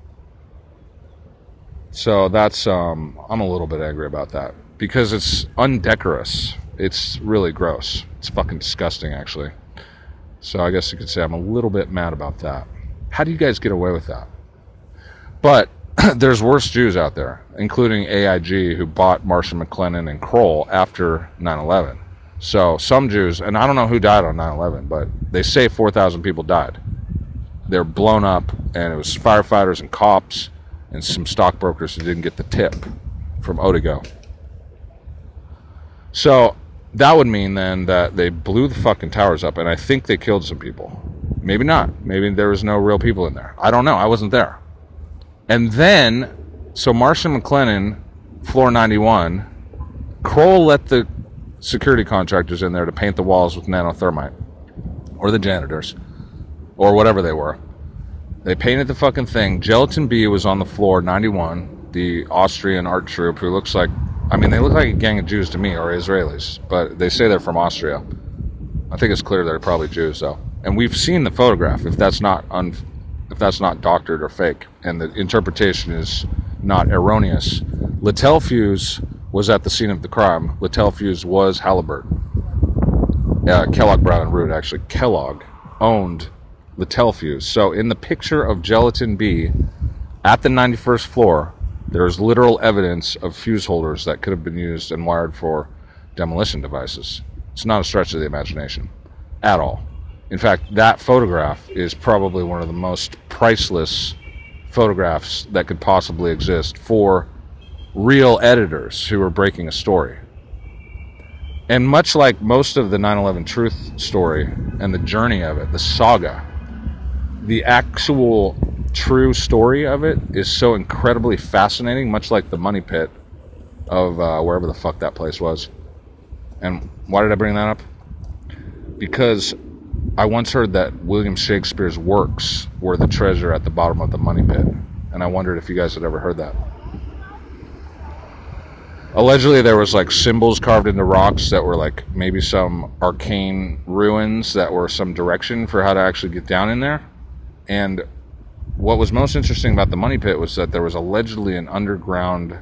So that's, um, I'm a little bit angry about that because it's undecorous. It's really gross. It's fucking disgusting, actually. So I guess you could say I'm a little bit mad about that. How do you guys get away with that? But there's worse Jews out there, including A I G, who bought Marshall McLennan and Kroll after nine eleven. So some Jews, and I don't know who died on nine eleven, but they say four thousand people died. They're blown up, and it was firefighters and cops and some stockbrokers who didn't get the tip from Otigo. So that would mean then that they blew the fucking towers up, and I think they killed some people. Maybe not. Maybe there was no real people in there. I don't know. I wasn't there. And then, so Marshall McLennan, floor ninety-one, Kroll let the security contractors in there to paint the walls with nanothermite, or the janitors, or whatever they were. They painted the fucking thing. Gelatin B was on the floor, ninety-one, the Austrian art troupe, who looks like, I mean, they look like a gang of Jews to me, or Israelis, but they say they're from Austria. I think it's clear they're probably Jews, though. And we've seen the photograph, if that's not un, if that's not doctored or fake, and the interpretation is not erroneous. Latelfuse was at the scene of the crime. Latelfuse was Halliburton. Uh, Kellogg, Brown, and Root, actually, Kellogg owned Latelfuse. So in the picture of Gelatin B at the ninety-first floor, there's literal evidence of fuse holders that could have been used and wired for demolition devices. It's not a stretch of the imagination at all. In fact, that photograph is probably one of the most priceless photographs that could possibly exist for real editors who are breaking a story. And much like most of the nine eleven truth story and the journey of it, the saga, the actual true story of it is so incredibly fascinating, much like the money pit of uh, wherever the fuck that place was. And why did I bring that up? Because I once heard that William Shakespeare's works were the treasure at the bottom of the money pit. And I wondered if you guys had ever heard that. Allegedly, there was like symbols carved into rocks that were like maybe some arcane ruins that were some direction for how to actually get down in there. And what was most interesting about the money pit was that there was allegedly an underground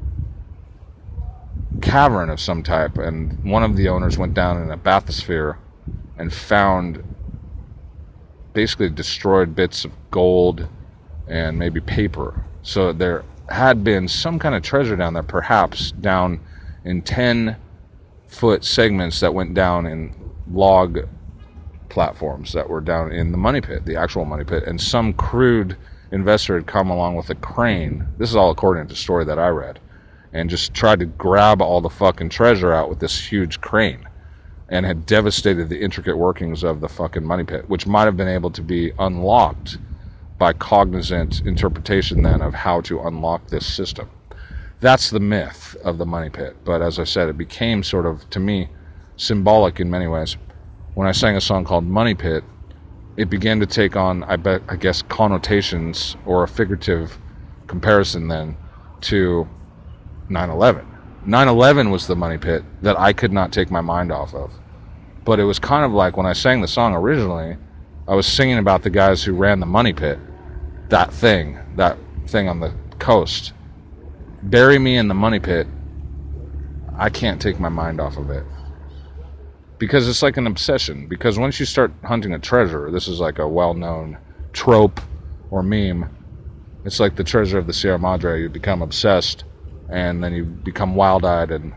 cavern of some type, and one of the owners went down in a bathysphere and found basically destroyed bits of gold and maybe paper. So there had been some kind of treasure down there, perhaps down in ten foot segments that went down in log platforms that were down in the money pit, the actual money pit, and some crude investor had come along with a crane. This is all according to the story that I read, and just tried to grab all the fucking treasure out with this huge crane, and had devastated the intricate workings of the fucking money pit, which might have been able to be unlocked by cognizant interpretation then of how to unlock this system. That's the myth of the money pit. But as I said, it became sort of, to me, symbolic in many ways. When I sang a song called Money Pit, it began to take on, I bet, I guess, connotations or a figurative comparison then to nine eleven. nine eleven was the money pit that I could not take my mind off of. But it was kind of like when I sang the song originally, I was singing about the guys who ran the money pit, that thing, that thing on the coast. Bury me in the money pit, I can't take my mind off of it. Because it's like an obsession. Because once you start hunting a treasure, this is like a well-known trope or meme. It's like the treasure of the Sierra Madre. You become obsessed, and then you become wild-eyed. And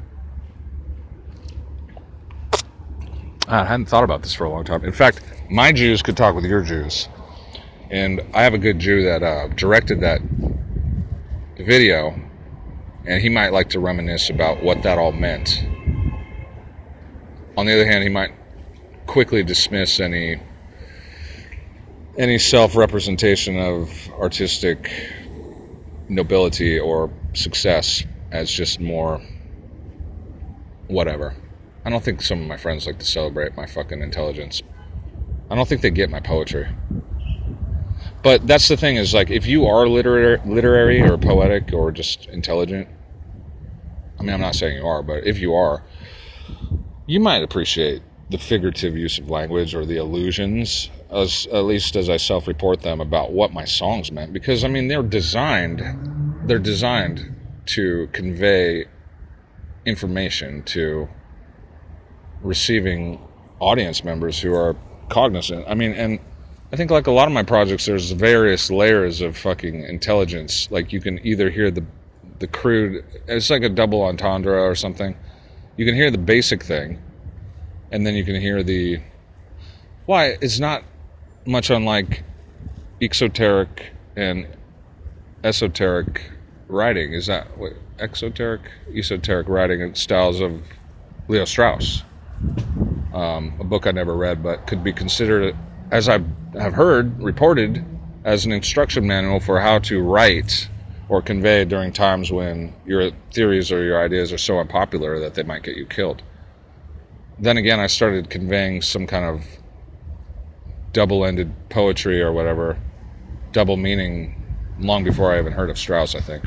I hadn't thought about this for a long time. In fact, my Jews could talk with your Jews. And I have a good Jew that uh, directed that video, and he might like to reminisce about what that all meant. On the other hand, he might quickly dismiss any any self-representation of artistic nobility or success as just more whatever. I don't think some of my friends like to celebrate my fucking intelligence. I don't think they get my poetry. But that's the thing, is like, if you are literary, literary or poetic or just intelligent, I mean, I'm not saying you are, but if you are, you might appreciate the figurative use of language or the allusions, as at least as I self-report them, about what my songs meant. Because, I mean, they're designed, they're designed to convey information to receiving audience members who are cognizant. I mean, and I think like a lot of my projects, there's various layers of fucking intelligence. Like you can either hear the the crude, it's like a double entendre or something. You can hear the basic thing, and then you can hear the, why, it's not much unlike exoteric and esoteric writing. Is that what, exoteric, esoteric writing and styles of Leo Strauss? Um, a book I never read, but could be considered, as I have heard reported, as an instruction manual for how to write or convey during times when your theories or your ideas are so unpopular that they might get you killed. Then again, I started conveying some kind of double-ended poetry or whatever, double meaning, long before I even heard of Strauss, I think.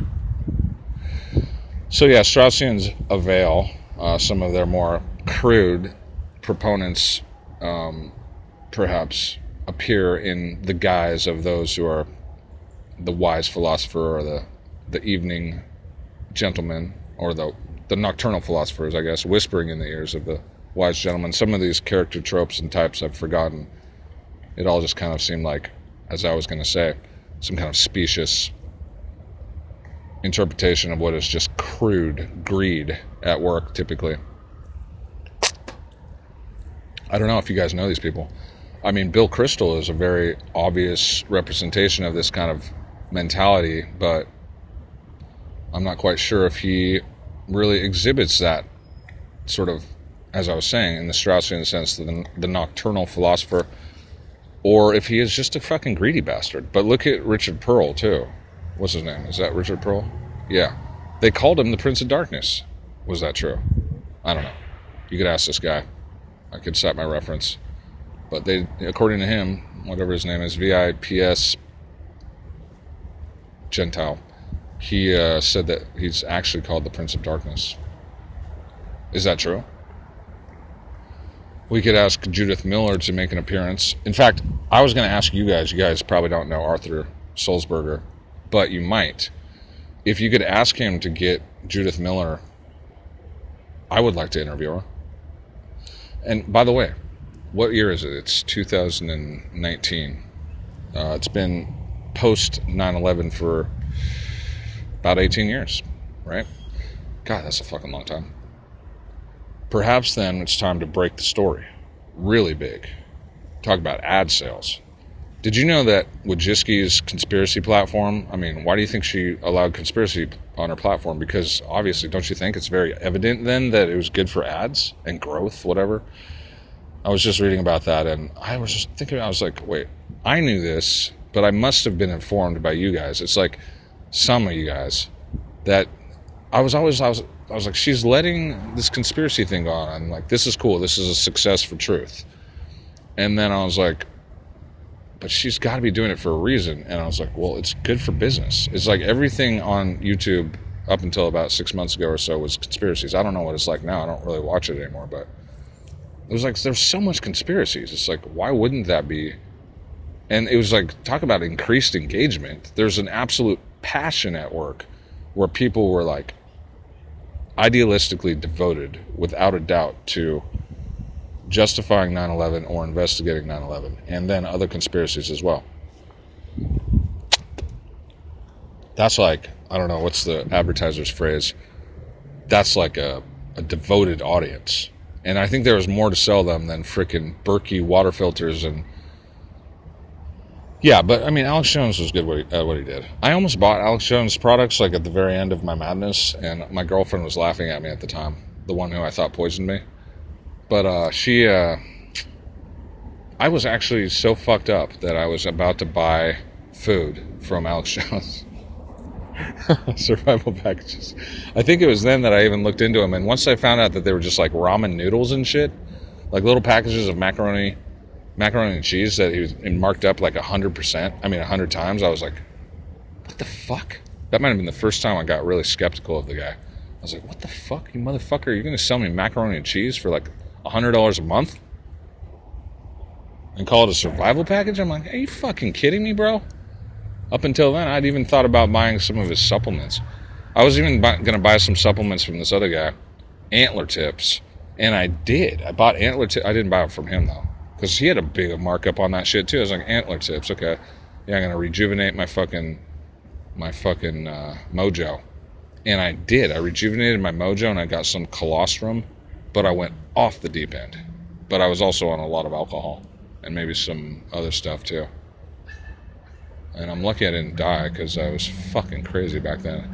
So yeah, Straussians avail uh, some of their more crude proponents, um, perhaps, appear in the guise of those who are the wise philosopher or the, the evening gentleman, or the, the nocturnal philosophers, I guess, whispering in the ears of the wise gentleman. Some of these character tropes and types I've forgotten. It all just kind of seemed like, as I was going to say, some kind of specious interpretation of what is just crude greed at work, typically. I don't know if you guys know these people. I mean, Bill Kristol is a very obvious representation of this kind of mentality, but I'm not quite sure if he really exhibits that sort of, as I was saying, in the Straussian sense, the, the nocturnal philosopher, or if he is just a fucking greedy bastard. But look at Richard Pearl, too. What's his name? Is that Richard Pearl? Yeah. They called him the Prince of Darkness. Was that true? I don't know. You could ask this guy. I could cite my reference. But they, according to him, whatever his name is, V I P S Gentile, he uh, said that he's actually called the Prince of Darkness. Is that true? We could ask Judith Miller to make an appearance. In fact, I was going to ask you guys. You guys probably don't know Arthur Sulzberger, but you might. If you could ask him to get Judith Miller, I would like to interview her. And by the way, what year is it? It's two thousand nineteen. Uh, it's been post nine eleven for about eighteen years, right? God, that's a fucking long time. Perhaps then it's time to break the story. Really big. Talk about ad sales. Did you know that Wojcicki's conspiracy platform, I mean, why do you think she allowed conspiracy on her platform? Because obviously, don't you think it's very evident then that it was good for ads and growth, whatever? I was just reading about that, and I was just thinking, I was like, wait, I knew this, but I must have been informed by you guys. It's like some of you guys that I was always, I was, I was like, she's letting this conspiracy thing go on. I'm like, this is cool. This is a success for truth. And then I was like, but she's got to be doing it for a reason. And I was like, well, it's good for business. It's like everything on YouTube up until about six months ago or so was conspiracies. I don't know what it's like now. I don't really watch it anymore, but it was like, there's so much conspiracies. It's like, why wouldn't that be? And it was like, talk about increased engagement. There's an absolute passion at work where people were like idealistically devoted, without a doubt, to justifying nine eleven or investigating nine eleven, and then other conspiracies as well. That's like, I don't know, what's the advertiser's phrase? That's like a, a devoted audience. And I think there was more to sell them than frickin' Berkey water filters and... Yeah, but I mean, Alex Jones was good what he, uh, what he did. I almost bought Alex Jones products like at the very end of my madness, and my girlfriend was laughing at me at the time, the one who I thought poisoned me. But uh, she, uh, I was actually so fucked up that I was about to buy food from Alex Jones. Survival packages. I think it was then that I even looked into them. And once I found out that they were just like ramen noodles and shit, like little packages of macaroni, macaroni and cheese that he was marked up like one hundred percent. I mean, one hundred times. I was like, what the fuck? That might have been the first time I got really skeptical of the guy. I was like, what the fuck, you motherfucker? You're going to sell me macaroni and cheese for like one hundred dollars a month? And call it a survival package? I'm like, are you fucking kidding me, bro? Up until then, I'd even thought about buying some of his supplements. I was even going to buy some supplements from this other guy, Antler Tips. And I did. I bought Antler Tips. I didn't buy it from him, though. Because he had a big markup on that shit, too. I was like, Antler Tips, okay. Yeah, I'm going to rejuvenate my fucking, my fucking uh, mojo. And I did. I rejuvenated my mojo and I got some colostrum. But I went off the deep end. But I was also on a lot of alcohol. And maybe some other stuff, too. And I'm lucky I didn't die because I was fucking crazy back then.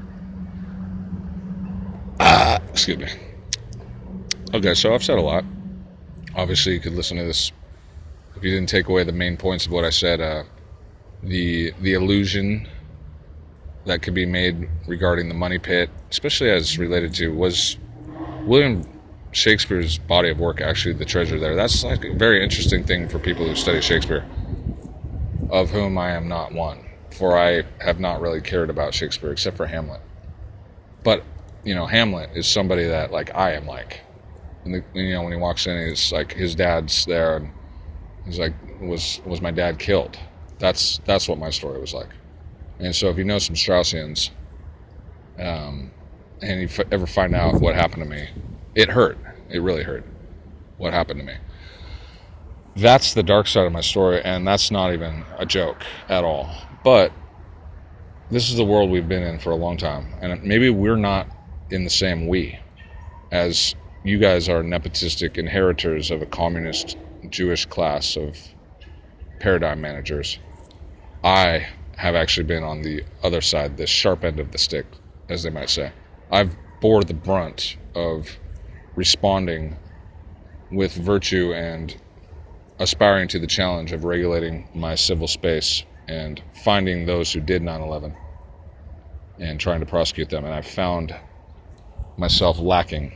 Ah, excuse me. Okay, so I've said a lot. Obviously, you could listen to this if you didn't take away the main points of what I said. Uh, the the illusion that could be made regarding the money pit, especially as related to, was William Shakespeare's body of work actually the treasure there? That's like a very interesting thing for people who study Shakespeare, of whom I am not one, for I have not really cared about Shakespeare except for Hamlet. But, you know, Hamlet is somebody that, like, I am like. And the, you know, when he walks in, it's like his dad's there, and he's like, was was my dad killed? That's that's what my story was like. And so if you know some Straussians, um, and you f- ever find out what happened to me, it hurt. It really hurt what happened to me. That's the dark side of my story, and that's not even a joke at all. But this is the world we've been in for a long time, and maybe we're not in the same we as you guys are nepotistic inheritors of a communist Jewish class of paradigm managers. I have actually been on the other side, the sharp end of the stick, as they might say. I've bore the brunt of responding with virtue and aspiring to the challenge of regulating my civil space and finding those who did nine eleven and trying to prosecute them. And I've found myself lacking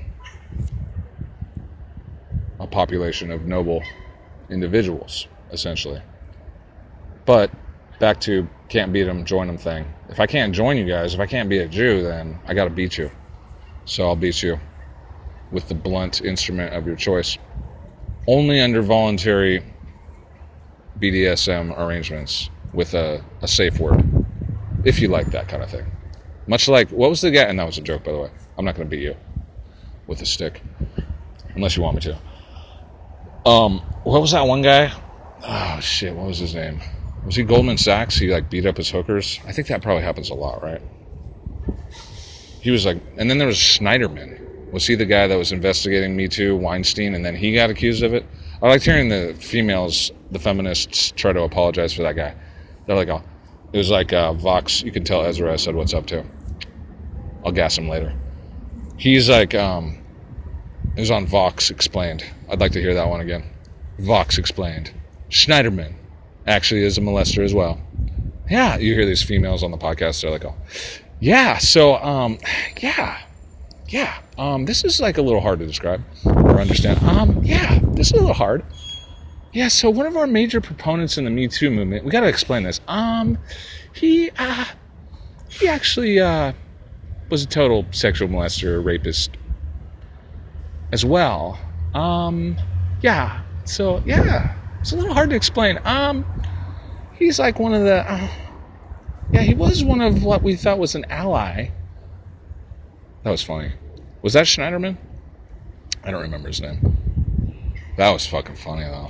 a population of noble individuals, essentially. But back to can't beat them, join them thing. If I can't join you guys, if I can't be a Jew, then I got to beat you. So I'll beat you with the blunt instrument of your choice. Only under voluntary B D S M arrangements with a, a safe word, if you like that kind of thing. Much like, what was the guy? And that was a joke, by the way. I'm not going to beat you with a stick, unless you want me to. Um, what was that one guy? Oh shit, what was his name? Was he Goldman Sachs? He like beat up his hookers. I think that probably happens a lot, right? He was like, and then there was Schneiderman. Was he the guy that was investigating Me Too, Weinstein, and then he got accused of it? I liked hearing the females, the feminists, try to apologize for that guy. They're like, oh, it was like uh, Vox. You can tell Ezra said what's up too. I'll gas him later. He's like, um, it was on Vox Explained. I'd like to hear that one again. Vox Explained. Schneiderman actually is a molester as well. Yeah, you hear these females on the podcast, they're like, oh, yeah, so, um, yeah, yeah, um, this is like a little hard to describe or understand. Um, yeah, this is a little hard. Yeah, so one of our major proponents in the Me Too movement, we got to explain this. Um, he, uh, he actually, uh, was a total sexual molester, rapist as well. Um, yeah, so, yeah, it's a little hard to explain. Um, he's like one of the, uh, yeah, he was one of what we thought was an ally. That was funny. Was that Schneiderman? I don't remember his name. That was fucking funny, though.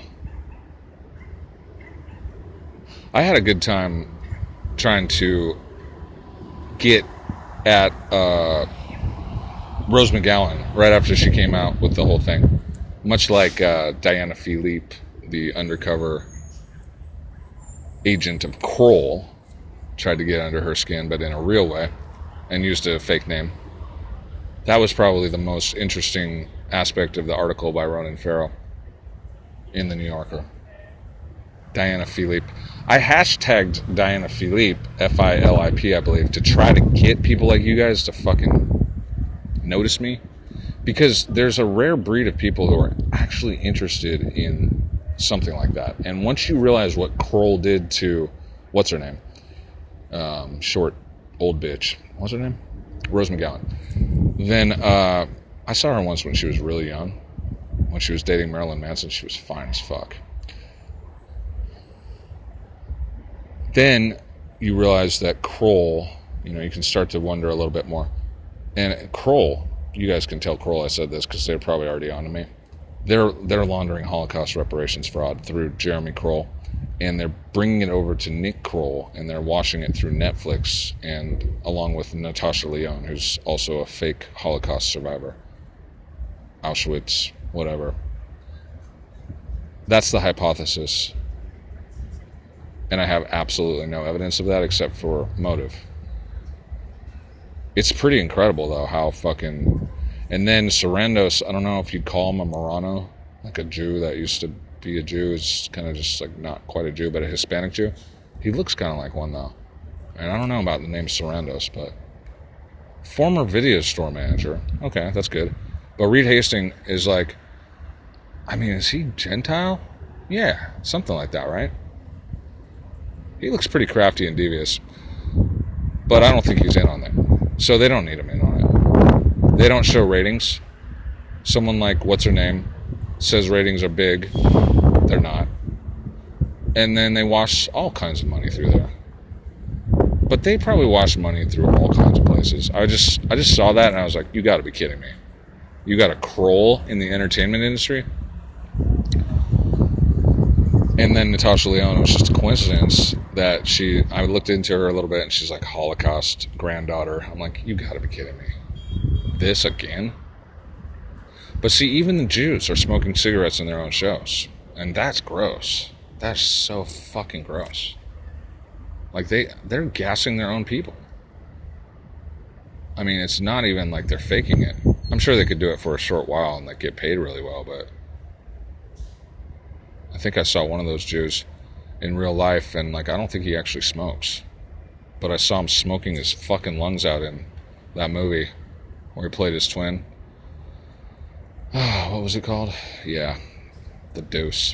I had a good time trying to get at uh, Rose McGowan right after she came out with the whole thing. Much like uh, Diana Philippe, the undercover agent of Kroll, tried to get under her skin, but in a real way, and used a fake name. That was probably the most interesting aspect of the article by Ronan Farrow in the New Yorker. Diana Philippe. I hashtagged Diana Philippe, F I L I P, I believe, to try to get people like you guys to fucking notice me. Because there's a rare breed of people who are actually interested in something like that. And once you realize what Kroll did to, what's her name? Um, short, old bitch. What's her name? Rose McGowan. Then uh, I saw her once when she was really young. When she was dating Marilyn Manson, she was fine as fuck. Then you realize that Kroll, you know, you can start to wonder a little bit more. And Kroll, you guys can tell Kroll I said this because they're probably already on to me. They're they're laundering Holocaust reparations fraud through Jeremy Kroll, and they're bringing it over to Nick Kroll, and they're washing it through Netflix, and along with Natasha Lyonne, who's also a fake Holocaust survivor. Auschwitz, whatever. That's the hypothesis. And I have absolutely no evidence of that except for motive. It's pretty incredible, though, how fucking... And then Sarandos, I don't know if you'd call him a Marrano, like a Jew that used to be a Jew, is kind of just like not quite a Jew, but a Hispanic Jew. He looks kind of like one, though. And I don't know about the name Sarandos, but... Former video store manager. Okay, that's good. But Reed Hastings is like... I mean, is he Gentile? Yeah, something like that, right? He looks pretty crafty and devious. But I don't think he's in on it. So they don't need him in on it. They don't show ratings. Someone like, what's her name, says ratings are big. They're not. And then they wash all kinds of money through there. But they probably wash money through all kinds of places. I just I just saw that and I was like, you gotta be kidding me. You got a Kroll in the entertainment industry? And then Natasha Lyonne, it was just a coincidence that she, I looked into her a little bit and she's like Holocaust granddaughter. I'm like, you gotta be kidding me. This again? But see, even the Jews are smoking cigarettes in their own shows. And that's gross. That's so fucking gross. Like they, they're gassing their own people. I mean, it's not even like they're faking it. I'm sure they could do it for a short while and like get paid really well, but I think I saw one of those Jews in real life, and like I don't think he actually smokes, but I saw him smoking his fucking lungs out in that movie where he played his twin. Ah, what was it called? Yeah, The Deuce.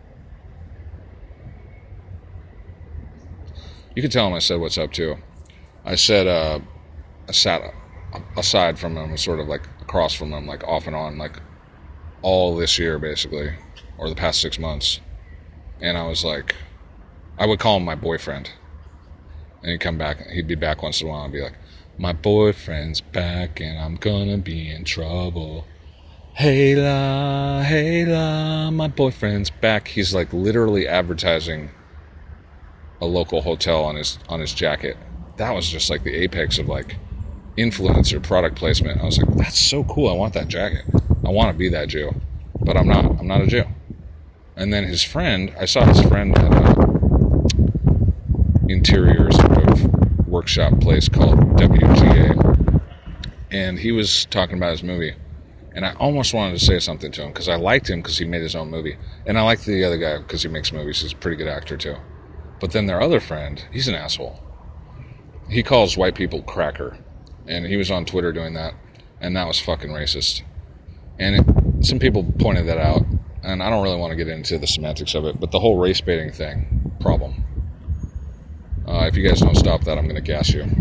You could tell him I said what's up too. I said uh, I sat aside from him, sort of like across from him, like off and on, like all this year basically, or the past six months, and I was like, I would call him my boyfriend. And he'd come back, he'd be back once in a while and be like, my boyfriend's back and I'm gonna be in trouble. Hey la, hey la, my boyfriend's back. He's like literally advertising a local hotel on his on his jacket. That was just like the apex of like influencer product placement. I was like, that's so cool. I want that jacket. I want to be that Jew. But I'm not. I'm not a Jew. And then his friend, I saw his friend at a interior sort of workshop place called W G A, and he was talking about his movie, and I almost wanted to say something to him because I liked him because he made his own movie, and I liked the other guy because he makes movies. He's a pretty good actor too. But then their other friend, he's an asshole. He calls white people cracker, and he was on Twitter doing that, and that was fucking racist. And it, some people pointed that out, and I don't really want to get into the semantics of it, but the whole race baiting thing, problem. Uh, if you guys don't stop that, I'm going to gas you.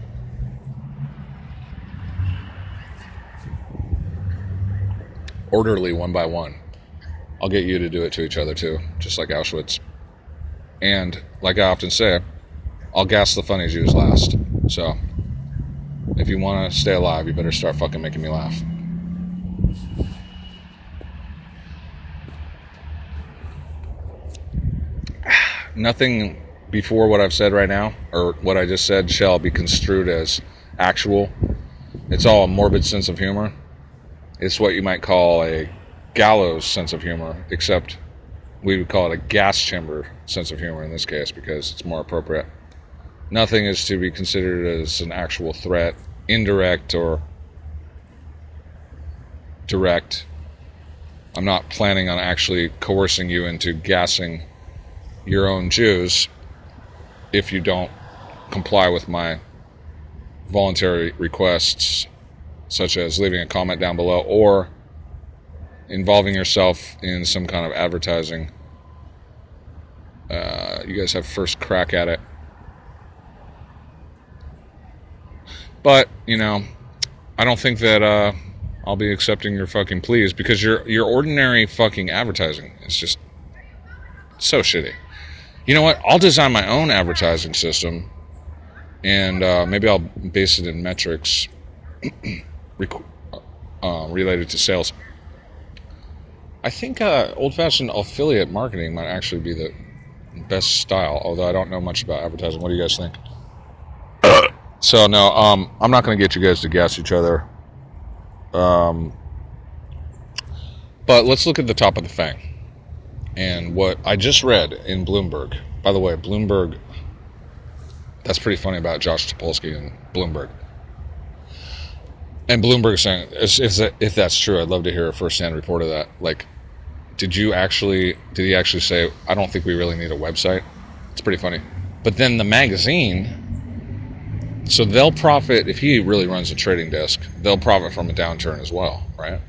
Orderly, one by one. I'll get you to do it to each other too, just like Auschwitz. And like I often say, I'll gas the funny Jews last. So, if you want to stay alive, you better start fucking making me laugh. Nothing before what I've said right now, or what I just said, shall be construed as actual. It's all a morbid sense of humor. It's what you might call a gallows sense of humor, except we would call it a gas chamber sense of humor in this case because it's more appropriate. Nothing is to be considered as an actual threat, indirect or direct. I'm not planning on actually coercing you into gassing your own Jews if you don't comply with my voluntary requests, such as leaving a comment down below or involving yourself in some kind of advertising. Uh, you guys have first crack at it. But, you know, I don't think that uh, I'll be accepting your fucking pleas because your your ordinary fucking advertising is just so shitty. You know what? I'll design my own advertising system, and uh, maybe I'll base it in metrics rec- uh, related to sales. I think uh, old-fashioned affiliate marketing might actually be the best style, although I don't know much about advertising. What do you guys think? So, no, um, I'm not going to get you guys to gas each other. Um, but let's look at the top of the FANG. And what I just read in Bloomberg. By the way, Bloomberg, that's pretty funny about Josh Topolsky and Bloomberg. And Bloomberg saying, if, if that's true, I'd love to hear a first-hand report of that. Like, did you actually, did he actually say, I don't think we really need a website? It's pretty funny. But then the magazine, so they'll profit, if he really runs a trading desk, they'll profit from a downturn as well, right?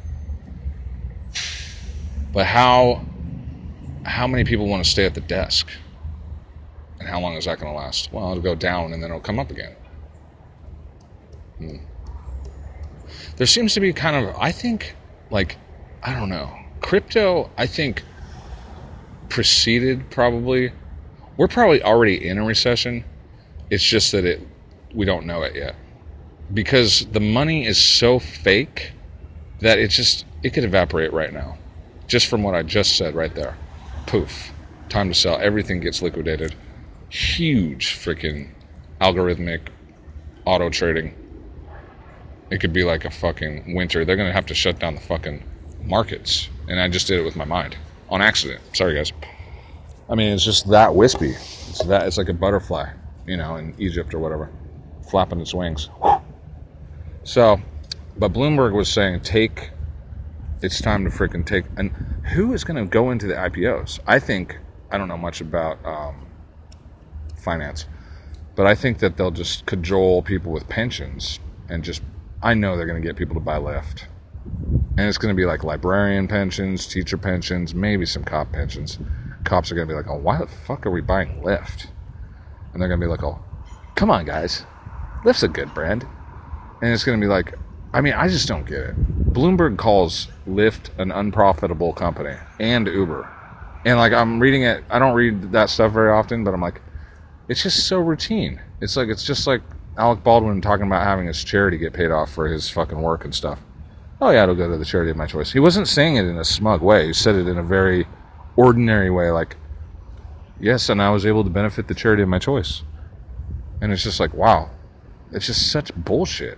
But how, how many people want to stay at the desk? And how long is that going to last? Well, it'll go down and then it'll come up again. Hmm. There seems to be kind of, I think, like, I don't know. Crypto, I think, preceded probably. We're probably already in a recession. It's just that it we don't know it yet. Because the money is so fake that it just, it could evaporate right now. Just from what I just said right there. Poof. Time to sell. Everything gets liquidated. Huge freaking algorithmic auto trading. It could be like a fucking winter. They're going to have to shut down the fucking markets. And I just did it with my mind. On accident. Sorry, guys. I mean, it's just that wispy. It's that. It's like a butterfly, you know, in Egypt or whatever. Flapping its wings. So, but Bloomberg was saying, take, it's time to freaking take. And who is going to go into the I P Os? I think, I don't know much about um, finance, but I think that they'll just cajole people with pensions and just, I know they're going to get people to buy Lyft. And it's going to be like librarian pensions, teacher pensions, maybe some cop pensions. Cops are going to be like, oh, why the fuck are we buying Lyft? And they're going to be like, oh, come on, guys. Lyft's a good brand. And it's going to be like, I mean, I just don't get it. Bloomberg calls Lyft an unprofitable company and Uber. And like, I'm reading it. I don't read that stuff very often, but I'm like, it's just so routine. It's like, it's just like Alec Baldwin talking about having his charity get paid off for his fucking work and stuff. Oh yeah, it'll go to the charity of my choice. He wasn't saying it in a smug way. He said it in a very ordinary way, like, yes, and I was able to benefit the charity of my choice. And it's just like, wow. It's just such bullshit.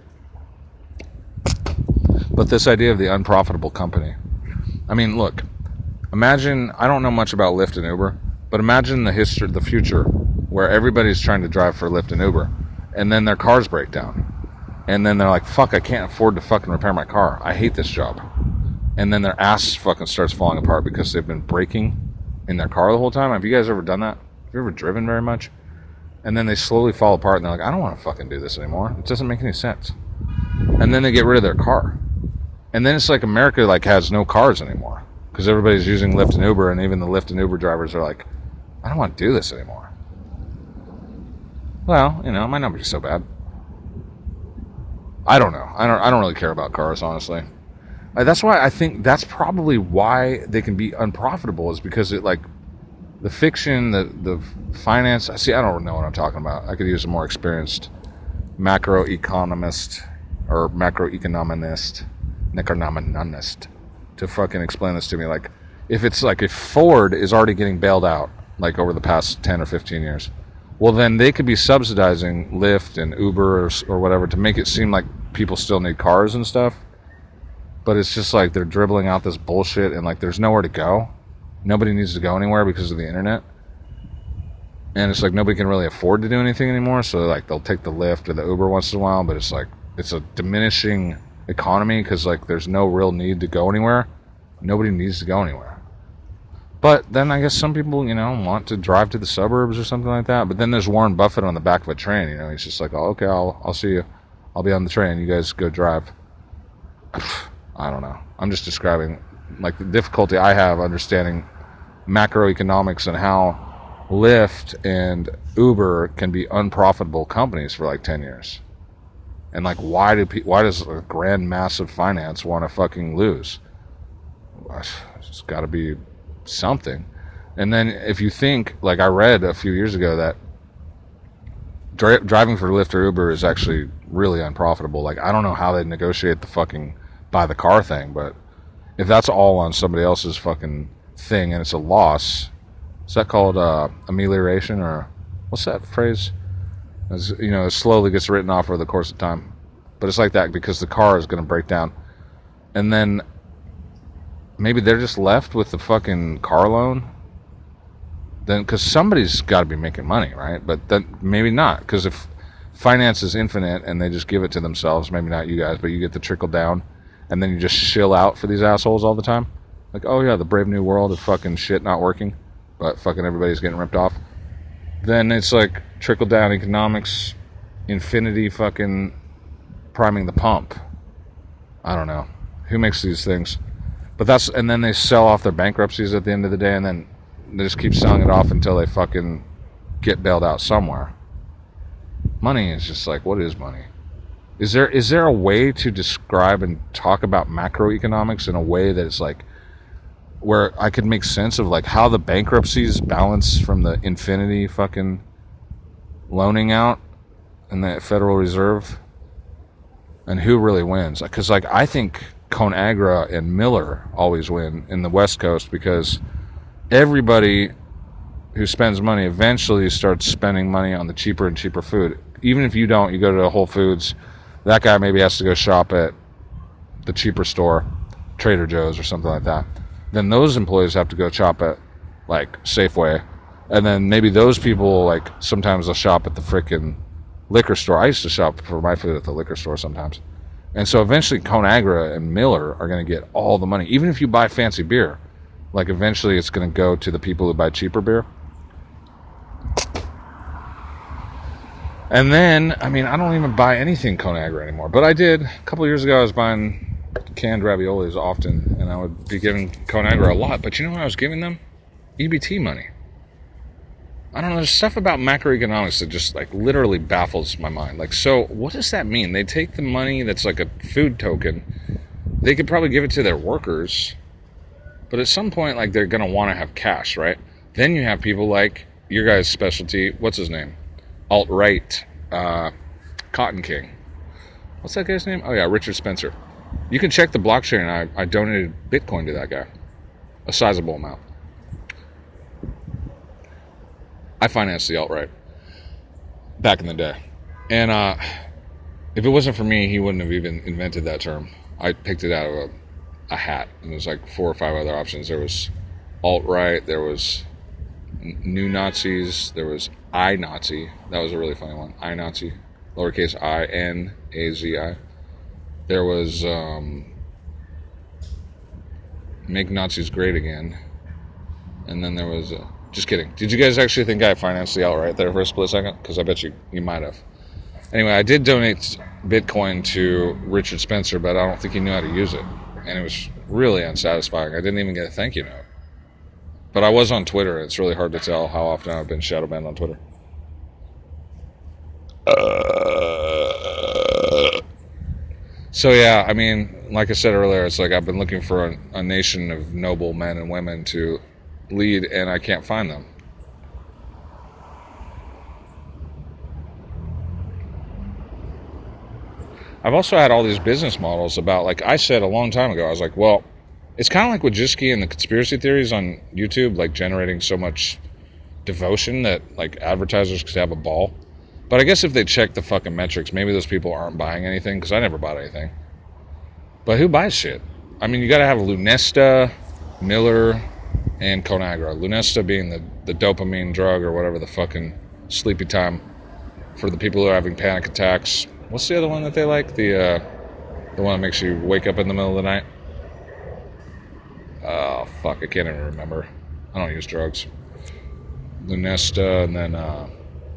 But this idea of the unprofitable company. I mean, look, imagine, I don't know much about Lyft and Uber, but imagine the history, the future, where everybody's trying to drive for Lyft and Uber, and then their cars break down. And then they're like, fuck, I can't afford to fucking repair my car. I hate this job. And then their ass fucking starts falling apart because they've been braking in their car the whole time. Have you guys ever done that? Have you ever driven very much? And then they slowly fall apart and they're like, I don't want to fucking do this anymore. It doesn't make any sense. And then they get rid of their car. And then it's like America like has no cars anymore. Because everybody's using Lyft and Uber, and even the Lyft and Uber drivers are like, I don't want to do this anymore. Well, you know, it might not be so bad. I don't know. I don't I don't really care about cars, honestly. Uh, that's why I think that's probably why they can be unprofitable, is because it, like, the fiction, the the finance. See, I don't know what I'm talking about. I could use a more experienced macroeconomist or macroeconomist, economist to fucking explain this to me. Like, if it's like if Ford is already getting bailed out, like over the past ten or fifteen years, well, then they could be subsidizing Lyft and Uber or, or whatever to make it seem like people still need cars and stuff. But it's just like they're dribbling out this bullshit, and like there's nowhere to go. Nobody needs to go anywhere because of the internet. And it's like nobody can really afford to do anything anymore. So like they'll take the Lyft or the Uber once in a while, but it's like it's a diminishing economy because like there's no real need to go anywhere. Nobody needs to go anywhere. But then I guess some people, you know, want to drive to the suburbs or something like that. But then there's Warren Buffett on the back of a train. You know, he's just like, oh, okay, I'll I'll see you. I'll be on the train. You guys go drive. I don't know. I'm just describing like the difficulty I have understanding macroeconomics and how Lyft and Uber can be unprofitable companies for like ten years. And like, why do pe- why does a grand massive finance want to fucking lose? It's got to be something. And then if you think, like I read a few years ago that dri- driving for Lyft or Uber is actually really unprofitable. Like I don't know how they negotiate the fucking buy the car thing, but if that's all on somebody else's fucking thing and it's a loss, is that called uh, amelioration or what's that phrase? As, you know, it slowly gets written off over the course of time. But it's like that because the car is going to break down. And then maybe they're just left with the fucking car loan. Then, because somebody's got to be making money, right? But then maybe not. Because if finance is infinite and they just give it to themselves, maybe not you guys, but you get the trickle down. And then you just shill out for these assholes all the time. Like, oh yeah, the brave new world of fucking shit not working. But fucking everybody's getting ripped off. Then it's like trickle down economics, infinity fucking priming the pump. I don't know. Who makes these things? But that's, and then they sell off their bankruptcies at the end of the day, and then they just keep selling it off until they fucking get bailed out somewhere. Money is just like, what is money? Is there is there a way to describe and talk about macroeconomics in a way that it's like, where I could make sense of like how the bankruptcies balance from the infinity fucking loaning out and the Federal Reserve and who really wins? Because like I think ConAgra and Miller always win in the West Coast because everybody who spends money eventually starts spending money on the cheaper and cheaper food. Even if you don't, you go to Whole Foods, that guy maybe has to go shop at the cheaper store, Trader Joe's or something like that. Then those employees have to go shop at like Safeway, and then maybe those people like sometimes they'll shop at the freaking liquor store. I used to shop for my food at the liquor store sometimes, and so eventually ConAgra and Miller are going to get all the money. Even if you buy fancy beer, like eventually it's going to go to the people who buy cheaper beer. And then, I mean, I don't even buy anything ConAgra anymore, but I did a couple of years ago. I was buying canned raviolis often, and I would be giving ConAgra a lot. But you know what I was giving them? E B T money. I don't know. There's stuff about macroeconomics that just like literally baffles my mind. Like, so what does that mean? They take the money that's like a food token. They could probably give it to their workers, but at some point, like they're gonna want to have cash, right? Then you have people like your guy's specialty. What's his name? Alt-right, uh, Cotton King. What's that guy's name? Oh yeah, Richard Spencer. You can check the blockchain. I, I donated Bitcoin to that guy, a sizable amount. I financed the alt-right back in the day, and uh, if it wasn't for me, he wouldn't have even invented that term. I picked it out of a, a hat, and there's like four or five other options. There was alt-right, there was New Nazis, there was I-Nazi. That was a really funny one. I-Nazi, lowercase I N A Z I. There was um, Make Nazis Great Again. And then there was... Uh, just kidding. Did you guys actually think I financed the alt-right there for a split second? Because I bet you, you might have. Anyway, I did donate Bitcoin to Richard Spencer, but I don't think he knew how to use it. And it was really unsatisfying. I didn't even get a thank you note. But I was on Twitter. It's really hard to tell how often I've been shadow banned on Twitter. Uh, so yeah, I mean, like I said earlier, it's like I've been looking for a, a nation of noble men and women to lead, and I can't find them. I've also had all these business models about, like I said a long time ago, I was like, well, it's kind of like with Wojcicki and the conspiracy theories on YouTube, like generating so much devotion that like advertisers could have a ball. But I guess if they check the fucking metrics, maybe those people aren't buying anything, because I never bought anything. But who buys shit? I mean, you got to have Lunesta, Miller, and ConAgra. Lunesta being the, the dopamine drug or whatever the fucking sleepy time for the people who are having panic attacks. What's the other one that they like? The uh, The one that makes you wake up in the middle of the night. Oh, fuck, I can't even remember. I don't use drugs. Lunesta, and then, uh,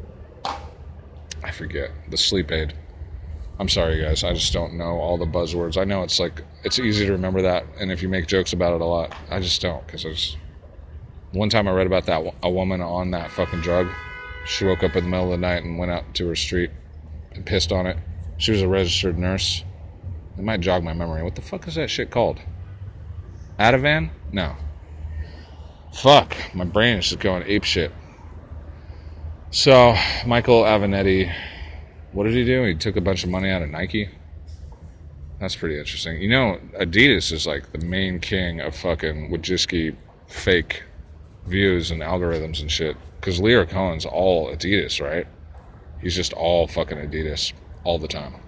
I forget, the sleep aid. I'm sorry, guys, I just don't know all the buzzwords. I know it's like, it's easy to remember that, and if you make jokes about it a lot, I just don't, because I just... One time I read about that, a woman on that fucking drug, she woke up in the middle of the night and went out to her street and pissed on it. She was a registered nurse. It might jog my memory. What the fuck is that shit called? Ativan? No. Fuck, my brain is just going ape shit. So, Michael Avenatti, what did he do? He took a bunch of money out of Nike. That's pretty interesting. You know, Adidas is like the main king of fucking Wojcicki fake views and algorithms and shit. Because Leo Cohen's all Adidas, right? He's just all fucking Adidas all the time.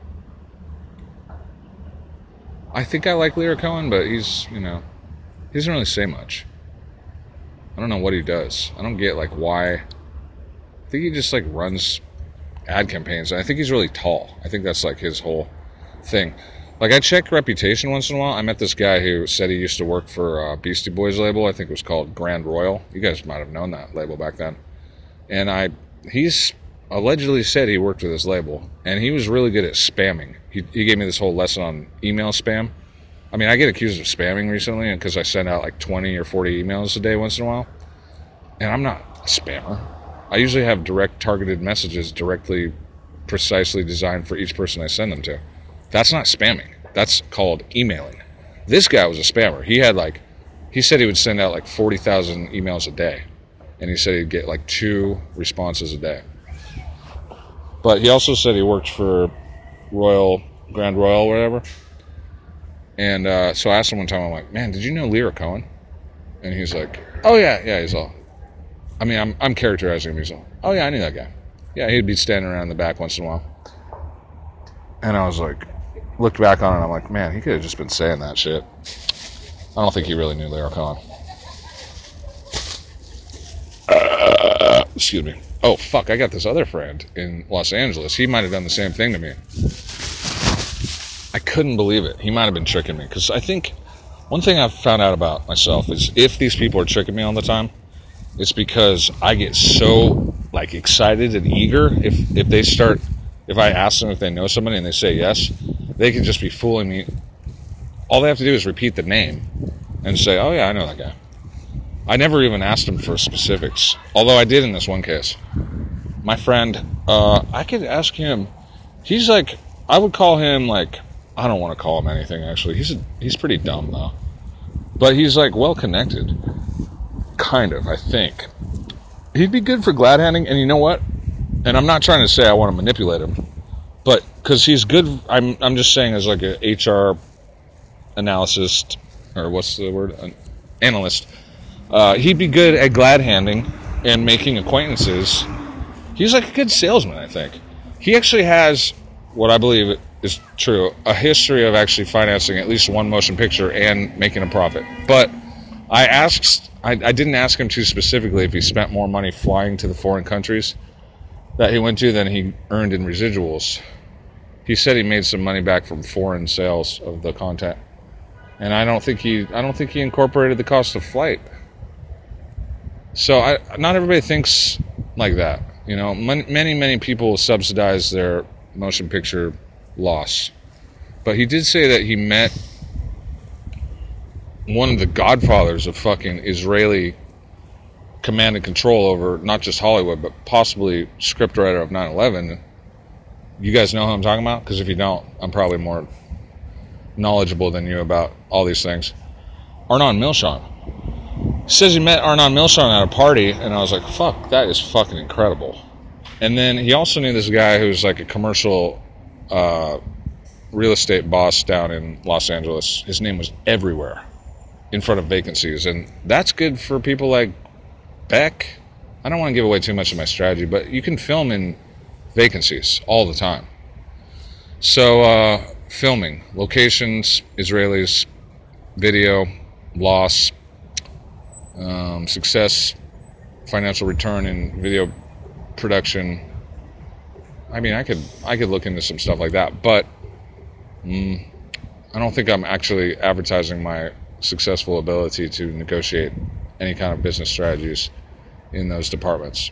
I think I like Leo Cohen, but he's, you know, he doesn't really say much. I don't know what he does. I don't get, like, why. I think he just, like, runs ad campaigns. And I think he's really tall. I think that's, like, his whole thing. Like, I check Reputation once in a while. I met this guy who said he used to work for uh, Beastie Boys label. I think it was called Grand Royal. You guys might have known that label back then. And I, he's allegedly said he worked with this label. And he was really good at spamming. He, he gave me this whole lesson on email spam. I mean, I get accused of spamming recently because I send out like twenty or forty emails a day once in a while. And I'm not a spammer. I usually have direct targeted messages directly, precisely designed for each person I send them to. That's not spamming. That's called emailing. This guy was a spammer. He had like, he said he would send out like forty thousand emails a day. And he said he'd get like two responses a day. But he also said he worked for Royal, Grand Royal or whatever. And uh, so I asked him one time, I'm like, man, did you know Leo Cohen? And he's like, oh yeah, yeah, he's all. I mean, I'm I'm characterizing him. He's all, oh yeah, I knew that guy. Yeah, he'd be standing around in the back once in a while. And I was like, looked back on it, and I'm like, man, he could have just been saying that shit. I don't think he really knew Leo Cohen. Uh, excuse me. Oh, fuck, I got this other friend in Los Angeles. He might have done the same thing to me. I couldn't believe it. He might have been tricking me. Because I think one thing I've found out about myself is if these people are tricking me all the time, it's because I get so, like, excited and eager. If, if they start, if I ask them if they know somebody and they say yes, they could just be fooling me. All they have to do is repeat the name and say, oh, yeah, I know that guy. I never even asked him for specifics. Although I did in this one case. My friend, uh, I could ask him. He's like, I would call him like, I don't want to call him anything actually. He's a, he's pretty dumb though. But he's like well connected. Kind of, I think. He'd be good for glad handing, and you know what? And I'm not trying to say I want to manipulate him, but because he's good, I'm I'm just saying as like a H R analyst, or what's the word? An analyst. Uh, he'd be good at glad handing and making acquaintances. He's like a good salesman, I think. He actually has, what I believe is true, a history of actually financing at least one motion picture and making a profit. But I asked, I, I didn't ask him too specifically if he spent more money flying to the foreign countries that he went to than he earned in residuals. He said he made some money back from foreign sales of the content, and I don't think he, I don't think he incorporated the cost of flight. So I, not everybody thinks like that. You know, many, many people subsidize their motion picture loss. But he did say that he met one of the godfathers of fucking Israeli command and control over not just Hollywood, but possibly scriptwriter of nine eleven. You guys know who I'm talking about? Because if you don't, I'm probably more knowledgeable than you about all these things. Arnon Milchan. He says he met Arnon Milchan at a party, and I was like, fuck, that is fucking incredible. And then he also knew this guy who's like a commercial uh, real estate boss down in Los Angeles. His name was everywhere in front of vacancies. And that's good for people like Beck. I don't want to give away too much of my strategy, but you can film in vacancies all the time. So, uh, filming, locations, Israelis, video, loss, um, success, financial return in video production. I mean, I could I could look into some stuff like that, but mm, I don't think I'm actually advertising my successful ability to negotiate any kind of business strategies in those departments.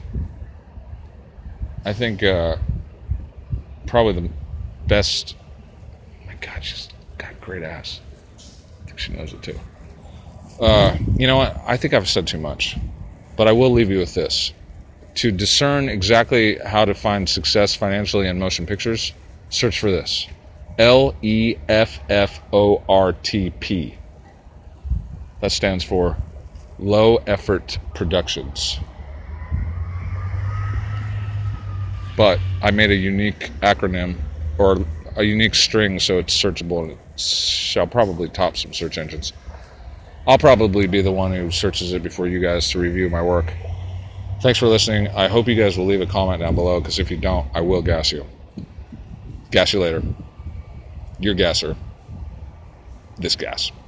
I think uh, probably the best. Oh my God, she's got a great ass. I think she knows it too. Uh, you know what? I think I've said too much, but I will leave you with this. To discern exactly how to find success financially in motion pictures, search for this. L E F F O R T P. That stands for Low Effort Productions. But I made a unique acronym, or a unique string, so it's searchable and it shall probably top some search engines. I'll probably be the one who searches it before you guys to review my work. Thanks for listening. I hope you guys will leave a comment down below, because if you don't, I will gas you. Gas you later. Your gasser. This gas.